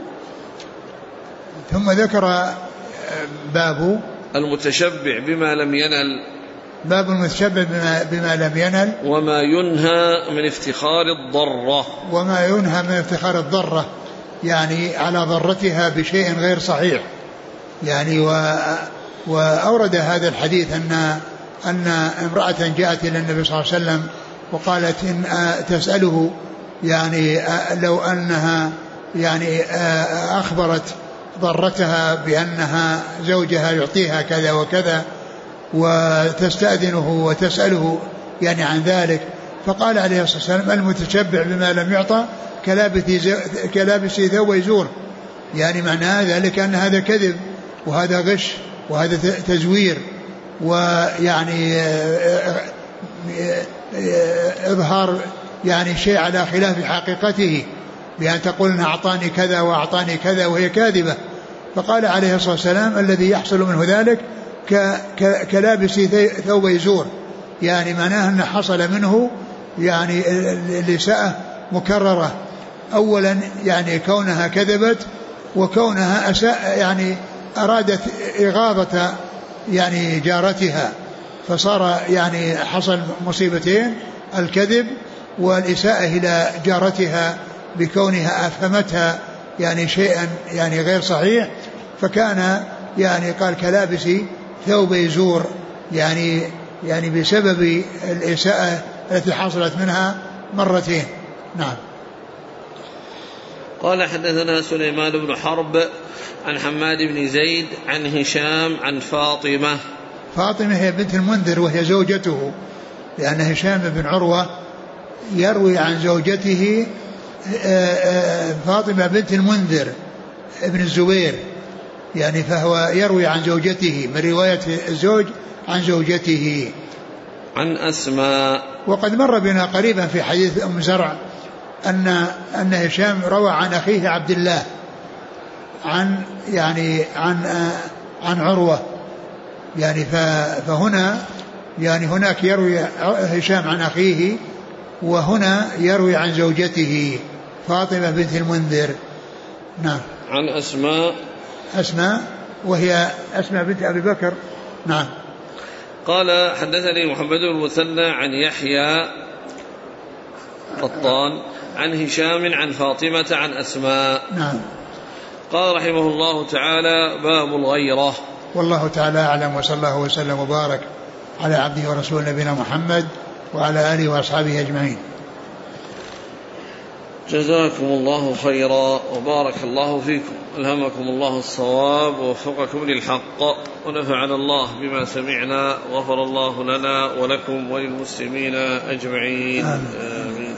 ثم ذكر باب المتشبع بما لم ينل، باب المتشبع بما لم ينل، وما ينهى من افتخار الضرة، وما ينهى من افتخار الضرة، يعني على ضرتها بشيء غير صحيح. يعني وأورد هذا الحديث أن امرأة جاءت إلى النبي صلى الله عليه وسلم وقالت إن تسأله يعني لو أنها يعني أخبرت ضرتها بأنها زوجها يعطيها كذا وكذا، وتستأذنه وتسأله يعني عن ذلك. فقال عليه الصلاة والسلام: المتشبع بما لم يعطى كلابس ثوب يزور. يعني معنى ذلك أن هذا كذب وهذا غش وهذا تزوير، ويعني إظهار يعني شيء على خلاف حقيقته، بأن تقول إن أعطاني كذا وأعطاني كذا وهي كاذبة. فقال عليه الصلاة والسلام: الذي يحصل منه ذلك كلابس ثوب يزور. يعني معناه أن حصل منه يعني الإساءة مكررة، أولا يعني كونها كذبت، وكونها يعني أرادت إغاظة يعني جارتها، فصار يعني حصل مصيبتين: الكذب والإساءة إلى جارتها بكونها أفهمتها يعني شيئا يعني غير صحيح. فكان يعني قال كلابس ثوب يزور، يعني بسبب الإساءة التي حصلت منها مرتين. نعم. قال: حدثنا سليمان بن حرب عن حماد بن زيد عن هشام عن فاطمة. فاطمة هي بنت المنذر وهي زوجته، لأن هشام بن عروة يروي عن زوجته فاطمة بنت المنذر ابن الزبير، يعني فهو يروي عن زوجته من رواية الزوج عن زوجته. عن أسماء. وقد مر بنا قريبا في حديث أم زرع أن هشام روى عن أخيه عبد الله عن عروة، يعني فهنا يعني هناك يروي هشام عن أخيه، وهنا يروي عن زوجته فاطمة بنت المنذر. نعم. عن أسماء وهي أسماء بنت أبي بكر. نعم. قال: حدثني محمد بن المثنى عن يحيى قطان عن هشام عن فاطمة عن أسماء. نعم. قال رحمه الله تعالى: باب الغيرة. والله تعالى أعلم، وصلى الله وسلم وبارك على عبده ورسوله نبينا محمد وعلى آله وأصحابه أجمعين. جزاكم الله خيرا وبارك الله فيكم، ألهمكم الله الصواب ووفقكم للحق، ونفعنا الله بما سمعنا، وغفر الله لنا ولكم وللمسلمين أجمعين. آمين.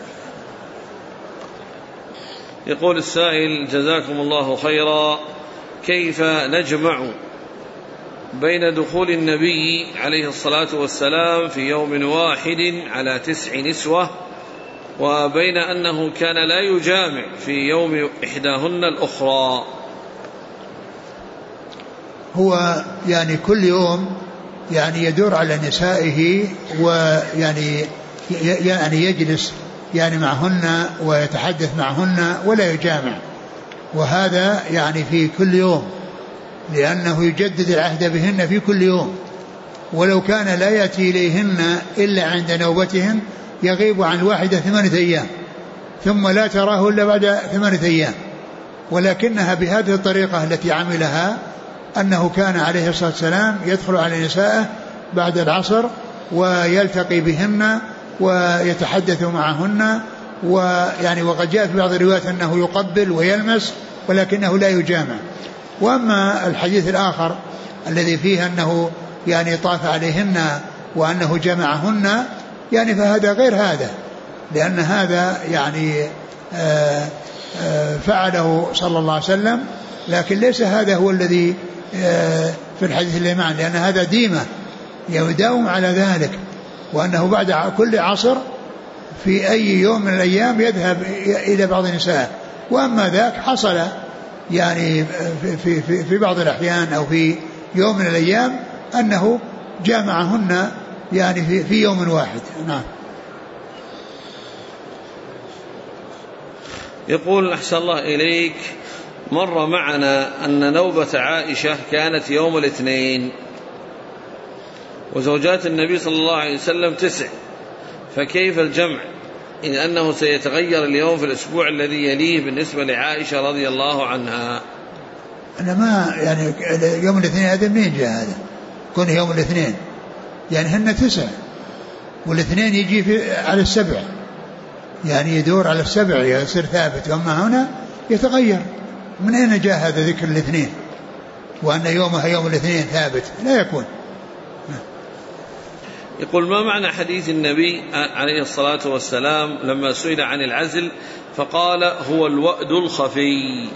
يقول السائل: جزاكم الله خيرا، كيف نجمع بين دخول النبي عليه الصلاة والسلام في يوم واحد على 9 نسوة، وبين أنه كان لا يجامع في يوم إحداهن الأخرى؟ هو يعني كل يوم يعني يدور على نسائه، ويعني يجلس يعني معهن ويتحدث معهن ولا يجامع، وهذا يعني في كل يوم، لأنه يجدد العهد بهن في كل يوم. ولو كان لا يأتي إليهن إلا عند نوبتهن يغيب عن الواحدة 8 أيام، ثم لا تراه إلا بعد 8 أيام. ولكنها بهذه الطريقة التي عملها، أنه كان عليه الصلاة والسلام يدخل على نسائه بعد العصر ويلتقي بهن ويتحدث معهن، ويعني وقد جاء في بعض الروايات أنه يقبل ويلمس ولكنه لا يجامع. وأما الحديث الآخر الذي فيه أنه يعني طاف عليهن وأنه جمعهن، يعني فهذا غير هذا، لأن هذا يعني فعله صلى الله عليه وسلم، لكن ليس هذا هو الذي في الحديث اللي معنا، لأن هذا ديمة يداوم على ذلك، وأنه بعد كل عصر في أي يوم من الأيام يذهب إلى بعض النساء. وأما ذاك حصل يعني في بعض الأحيان أو في يوم من الأيام أنه جامعهن يعني في يوم واحد. نعم. يقول أحسن الله إليك، مر معنا أن نوبة عائشة كانت يوم الاثنين وزوجات النبي صلى الله عليه وسلم 9، فكيف الجمع إن أنه سيتغير اليوم في الأسبوع الذي يليه بالنسبة لعائشة رضي الله عنها؟ أنا ما يعني يوم الاثنين هذا منين جاء هذا؟ كون يوم الاثنين يعني هن 9 والاثنين يجي على 7، يعني يدور على 7 يصير ثابت، وأما هنا يتغير. من أين جاء هذا ذكر الاثنين وأن يومها يوم الاثنين ثابت؟ لا يكون. يقول ما معنى حديث النبي عليه الصلاة والسلام لما سئل عن العزل فقال هو الوأد الخفي؟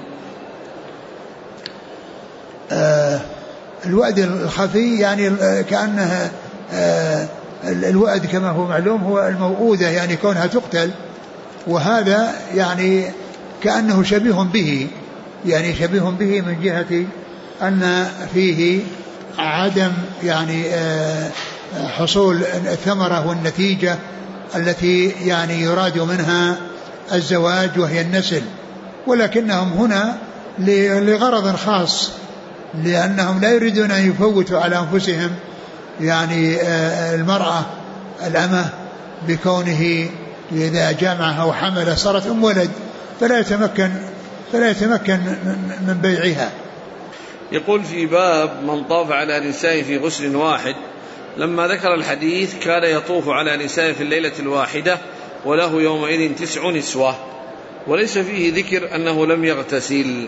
الوأد الخفي يعني كأنها الوأد كما هو معلوم هو الموؤودة، يعني كونها تقتل، وهذا يعني كأنه شبيه به، يعني شبيه به من جهة أن فيه عدم يعني حصول الثمرة والنتيجة التي يعني يراد منها الزواج وهي النسل، ولكنهم هنا لغرض خاص، لأنهم لا يريدون أن يفوتوا على أنفسهم يعني المرأة الأمة بكونه إذا جامعها وحمل صارت أم ولد فلا يتمكن من بيعها. يقول في باب من طاف على نساء في غسل واحد، لما ذكر الحديث كان يطوف على نساء في الليلة الواحدة وله يومئذ 9 نسوة، وليس فيه ذكر أنه لم يغتسل.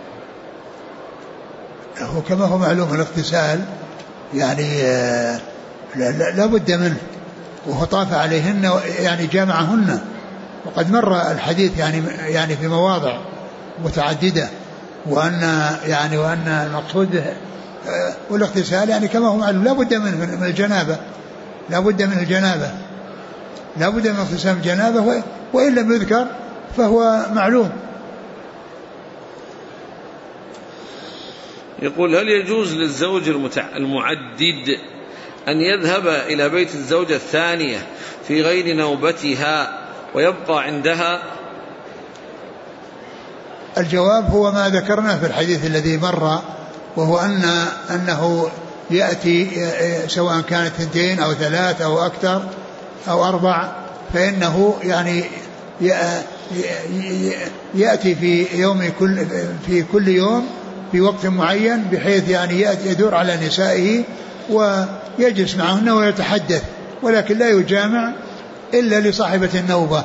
هو كما هو معلوم الاغتسال يعني لا بد منه، وهو طاف عليهن يعني جامعهن، وقد مر الحديث يعني في مواضع متعددة، وأن المقصود والاغتسال يعني كما هو معلوم لا بد من الجنابة، لا بد من اغتسال الجنابة، وإن لم يذكر فهو معلوم. يقول هل يجوز للزوج المعدد أن يذهب إلى بيت الزوجة الثانية في غير نوبتها ويبقى عندها؟ الجواب هو ما ذكرنا في الحديث الذي مر، وهو أنه يأتي سواء كانت 2 أو 3 أو أكثر أو 4، فإنه يعني يأتي في كل يوم في وقت معين، بحيث يعني يدور على نسائه ويجلس معهن ويتحدث، ولكن لا يجامع إلا لصاحبة النوبة.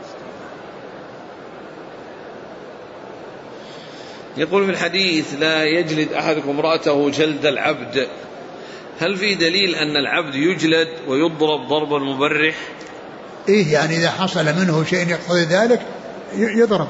يقول في الحديث لا يجلد أحدكم امرأته جلد العبد، هل في دليل أن العبد يجلد ويضرب ضربا مبرح؟ إيه يعني إذا حصل منه شيء يقتضي ذلك يضرب.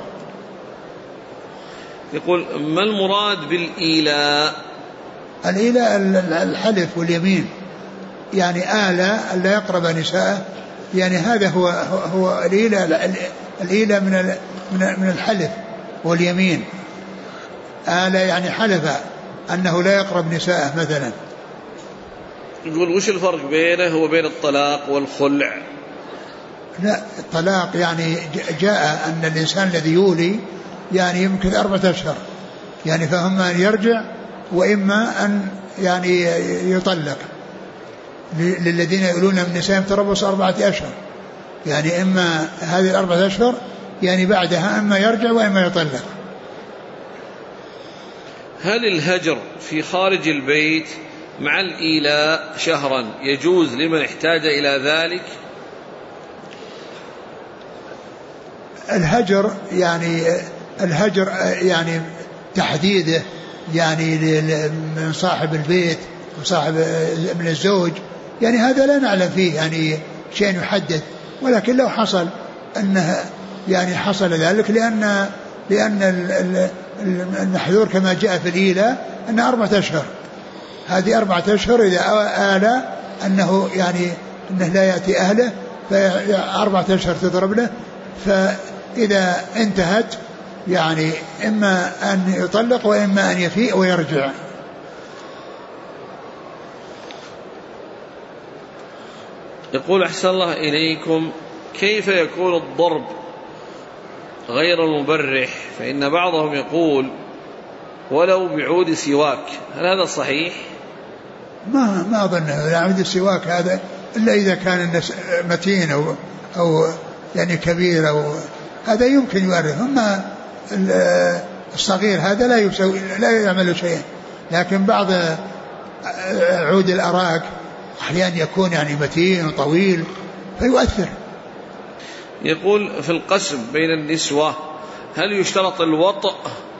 يقول ما المراد بالإيلاء؟ الإيلاء الحلف واليمين، يعني آلة لا يقرب نساءه، يعني هذا هو الإيلاء من الحلف واليمين. آلة يعني حلف أنه لا يقرب نساءه مثلا. يقول وش الفرق بينه وبين الطلاق والخلع؟ لا الطلاق يعني جاء أن الإنسان الذي يولي يعني يمكن 4 أشهر، يعني فإما أن يرجع وإما أن يعني يطلق. للذين يقولون من نسائهم تربص 4 أشهر، يعني إما هذه 4 أشهر يعني بعدها إما يرجع وإما يطلق. هل الهجر في خارج البيت مع الإيلاء شهرا يجوز لمن احتاج إلى ذلك؟ الهجر يعني تحديده يعني من صاحب البيت من الزوج، يعني هذا لا نعلم فيه يعني شيء يحدد، ولكن لو حصل أنه يعني حصل ذلك لأن المحذور كما جاء في الإيلاء أن 4 أشهر، هذه 4 أشهر إذا آلى أنه يعني أنه لا يأتي أهله ف4 أشهر تضرب له، فإذا انتهت يعني إما أن يطلق وإما أن يفيء ويرجع. يقول أحسن الله إليكم: كيف يكون الضرب غير المبرح؟ فإن بعضهم يقول ولو بعود سواك، هل هذا صحيح؟ ما أظنه عود السواك هذا إلا إذا كان متين أو يعني كبير أو هذا يمكن يؤرخ. أما الصغير هذا لا يعمل شيئا. لكن بعض عود الأراك أحيانا يكون يعني متين وطويل فيؤثر. يقول: في القسم بين النسوة هل يشترط الوطء؟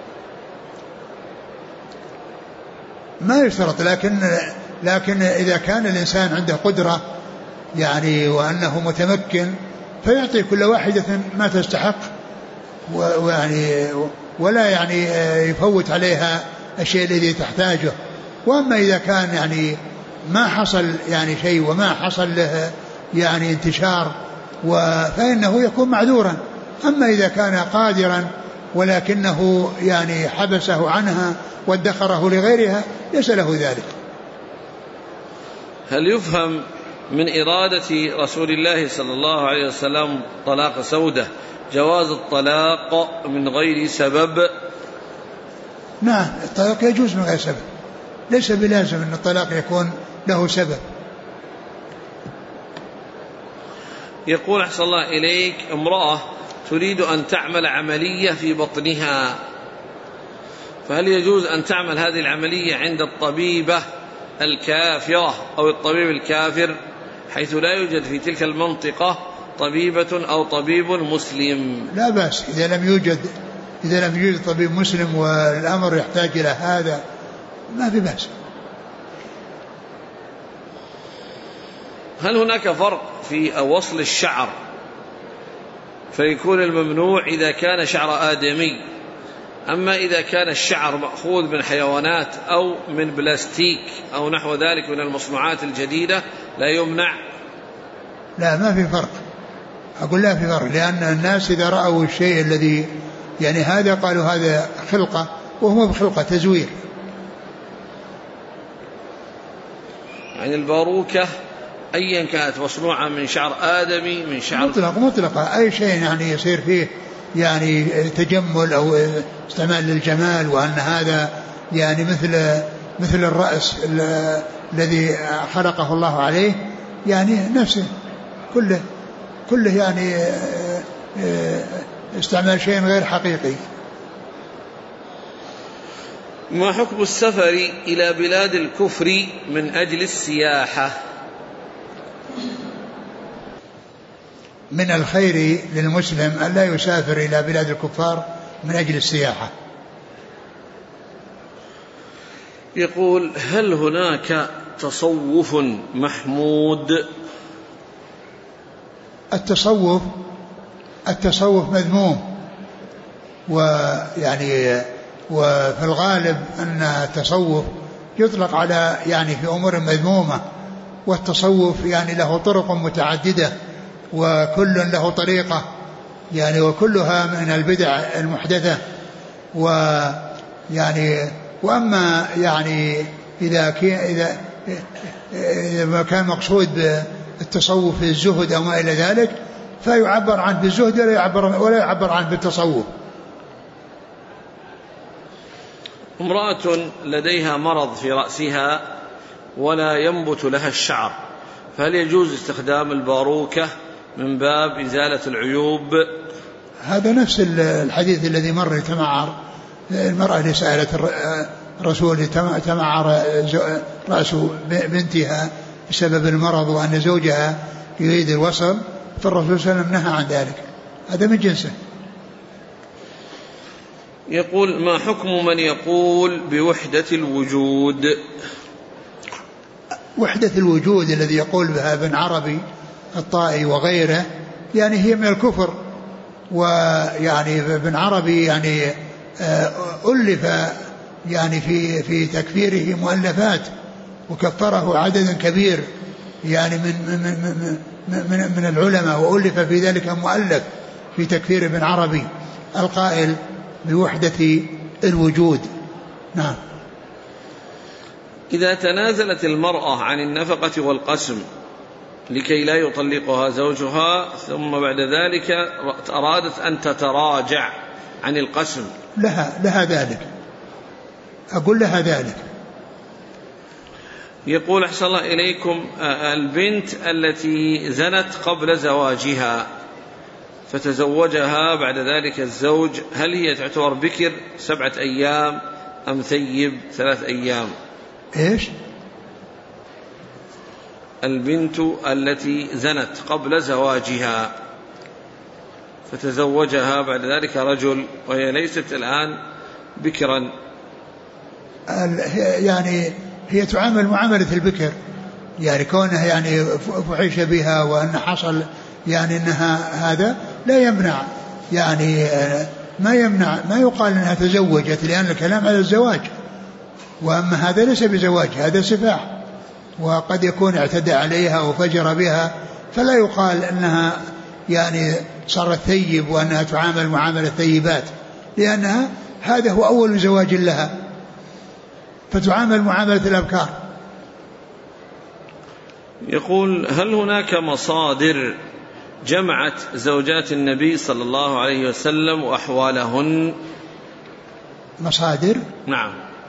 ما يشترط، لكن إذا كان الإنسان عنده قدرة يعني وأنه متمكن فيعطي كل واحدة ما تستحق، ويعني ولا يعني يفوت عليها الشيء الذي تحتاجه. وأما إذا كان يعني ما حصل يعني شيء وما حصل له يعني انتشار فإنه يكون معذورا. أما إذا كان قادرا ولكنه يعني حبسه عنها وادخره لغيرها ليس له ذلك. هل يفهم من إرادة رسول الله صلى الله عليه وسلم طلاق سودة جواز الطلاق من غير سبب؟ نعم، الطلاق يجوز من غير سبب، ليس بلازم أن الطلاق يكون له سبب. يقول أحسن الله إليك: امرأة تريد أن تعمل عملية في بطنها، فهل يجوز أن تعمل هذه العملية عند الطبيبة الكافرة أو الطبيب الكافر، حيث لا يوجد في تلك المنطقة طبيبة أو طبيب مسلم؟ لا بأس إذا لم يوجد طبيب مسلم والأمر يحتاج إلى هذا ما في بأس. هل هناك فرق في وصل الشعر فيكون الممنوع إذا كان شعر آدمي، أما إذا كان الشعر مأخوذ من حيوانات أو من بلاستيك أو نحو ذلك من المصنوعات الجديدة لا يمنع؟ لا، ما في فرق. أقول لا في فرق، لأن الناس إذا رأوا الشيء الذي يعني هذا قالوا هذا خلقة وهو بخلقة تزوير. يعني الباروكة أيا كانت مصنوعة من شعر آدمي من شعر مطلقة أي شيء يعني يصير فيه يعني تجمل أو استعمال للجمال، وأن هذا يعني مثل الرأس الذي خلقه الله عليه يعني نفسه كله يعني استعمال شيء غير حقيقي. ما حكم السفر إلى بلاد الكفر من أجل السياحة؟ من الخير للمسلم أن لا يسافر إلى بلاد الكفار من أجل السياحة. يقول: هل هناك تصوف محمود؟ التصوف مذموم، ويعني وفي الغالب أن التصوف يطلق على يعني في أمور مذمومة، والتصوف يعني له طرق متعددة وكل له طريقة يعني وكلها من البدع المحدثة. ويعني وأما يعني إذا كان مقصود بالتصوف الزهد أو ما إلى ذلك فيعبر عنه بالزهد ولا يعبر عنه بالتصوف. امرأة لديها مرض في رأسها ولا ينبت لها الشعر، فهل يجوز استخدام الباروكة من باب إزالة العيوب؟ هذا نفس الحديث الذي مر يتمعر المرأة اللي سألت الرسول يتمعر رأس بنتها بسبب المرض وأن زوجها يريد الوصل، فالرسول صلى الله عليه وسلم نهى عن ذلك، هذا من جنسه. يقول: ما حكم من يقول بوحدة الوجود؟ وحدة الوجود الذي يقول بها ابن عربي الطائي وغيره يعني هي من الكفر. ويعني ابن عربي يعني ألف يعني في تكفيره مؤلفات وكفره عدد كبير يعني من العلماء، وألف في ذلك مؤلف في تكفير ابن عربي القائل بوحدة الوجود. نعم. إذا تنازلت المرأة عن النفقة والقسم لكي لا يطلقها زوجها ثم بعد ذلك أرادت أن تتراجع عن القسم، لها ذلك، أقول لها ذلك. يقول أحسن الله إليكم: البنت التي زنت قبل زواجها فتزوجها بعد ذلك الزوج، هل هي تعتبر بكر 7 أيام أم ثيب 3 أيام؟ إيش؟ البنت التي زنت قبل زواجها فتزوجها بعد ذلك رجل وهي ليست الآن بكرا، يعني هي تعامل معاملة البكر، يعني كونها يعني فحش بها وأن حصل يعني أنها هذا لا يمنع، يعني ما يمنع، ما يقال أنها تزوجت لأن الكلام على الزواج، وأما هذا ليس بزواج، هذا سفاح، وقد يكون اعتدى عليها وفجر بها، فلا يقال أنها يعني صارت ثيب وأنها تعامل معاملة ثيبات، لأنها هذا هو أول زواج لها فتعامل معاملة الأبكار. يقول: هل هناك مصادر جمعت زوجات النبي صلى الله عليه وسلم وأحوالهن؟ مصادر؟ نعم.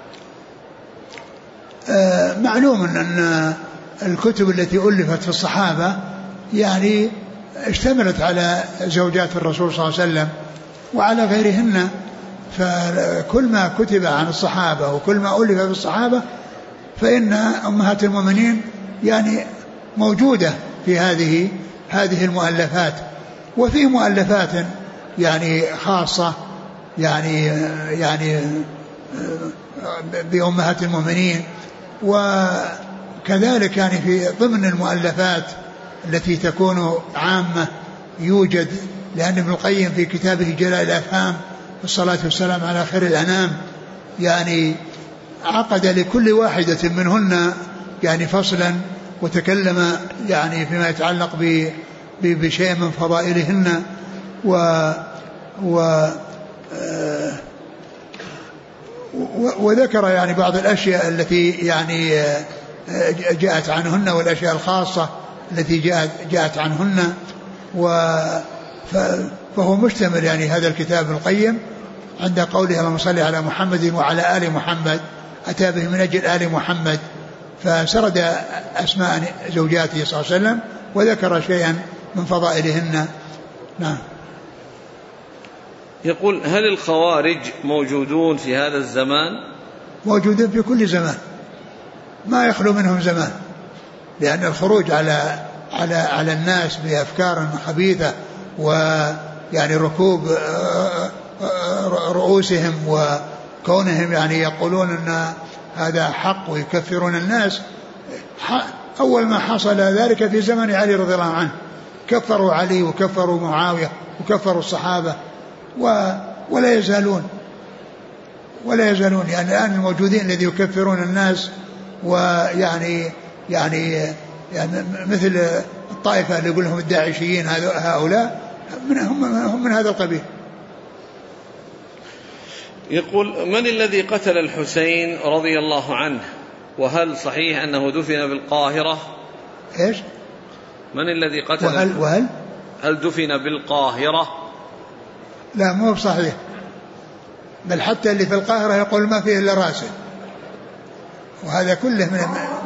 معلوم أن الكتب التي ألفت في الصحابة يعني اشتملت على زوجات الرسول صلى الله عليه وسلم وعلى غيرهن، فكل ما كتب عن الصحابة وكل ما ألف في الصحابة فإن أمهات المؤمنين يعني موجودة في هذه المؤلفات، وفي مؤلفات يعني خاصة يعني بأمهات المؤمنين، وكذلك يعني في ضمن المؤلفات التي تكون عامة يوجد، لأن ابن القيم في كتابه جلاء الأفهام والصلاة والسلام على خير الأنام يعني عقد لكل واحدة منهن يعني فصلا وتكلم يعني فيما يتعلق بشيء من فضائلهن وذكر يعني بعض الأشياء التي يعني جاءت عنهن والأشياء الخاصة التي جاءت عنهن، فهو مشتمل يعني هذا الكتاب القيم عند قوله اللهم صل على محمد وعلى آل محمد، أتى به من أجل آل محمد، فسرد أسماء زوجاته صلى الله عليه وسلم وذكر شيئا من فضائلهن. نعم. يقول: هل الخوارج موجودون في هذا الزمان؟ موجودون في كل زمان، ما يخلو منهم زمان، لأن الخروج على الناس بأفكار خبيثة ويعني ركوب رؤوسهم وكونهم يعني يقولون أن هذا حق ويكفرون الناس، أول ما حصل ذلك في زمن علي رضي الله عنه، كفروا علي وكفروا معاوية وكفروا الصحابة ولا يزالون يعني الآن الموجودين الذي يكفرون الناس، ويعني مثل الطائفة اللي يقول لهم الداعشيين هؤلاء هم من هذا القبيل. يقول: من الذي قتل الحسين رضي الله عنه؟ وهل صحيح أنه دفن بالقاهرة؟ إيش؟ من الذي قتل هل دفن بالقاهرة؟ لا، مو بصحيح، بل حتى اللي في القاهرة يقول ما فيه إلا راسه، وهذا كله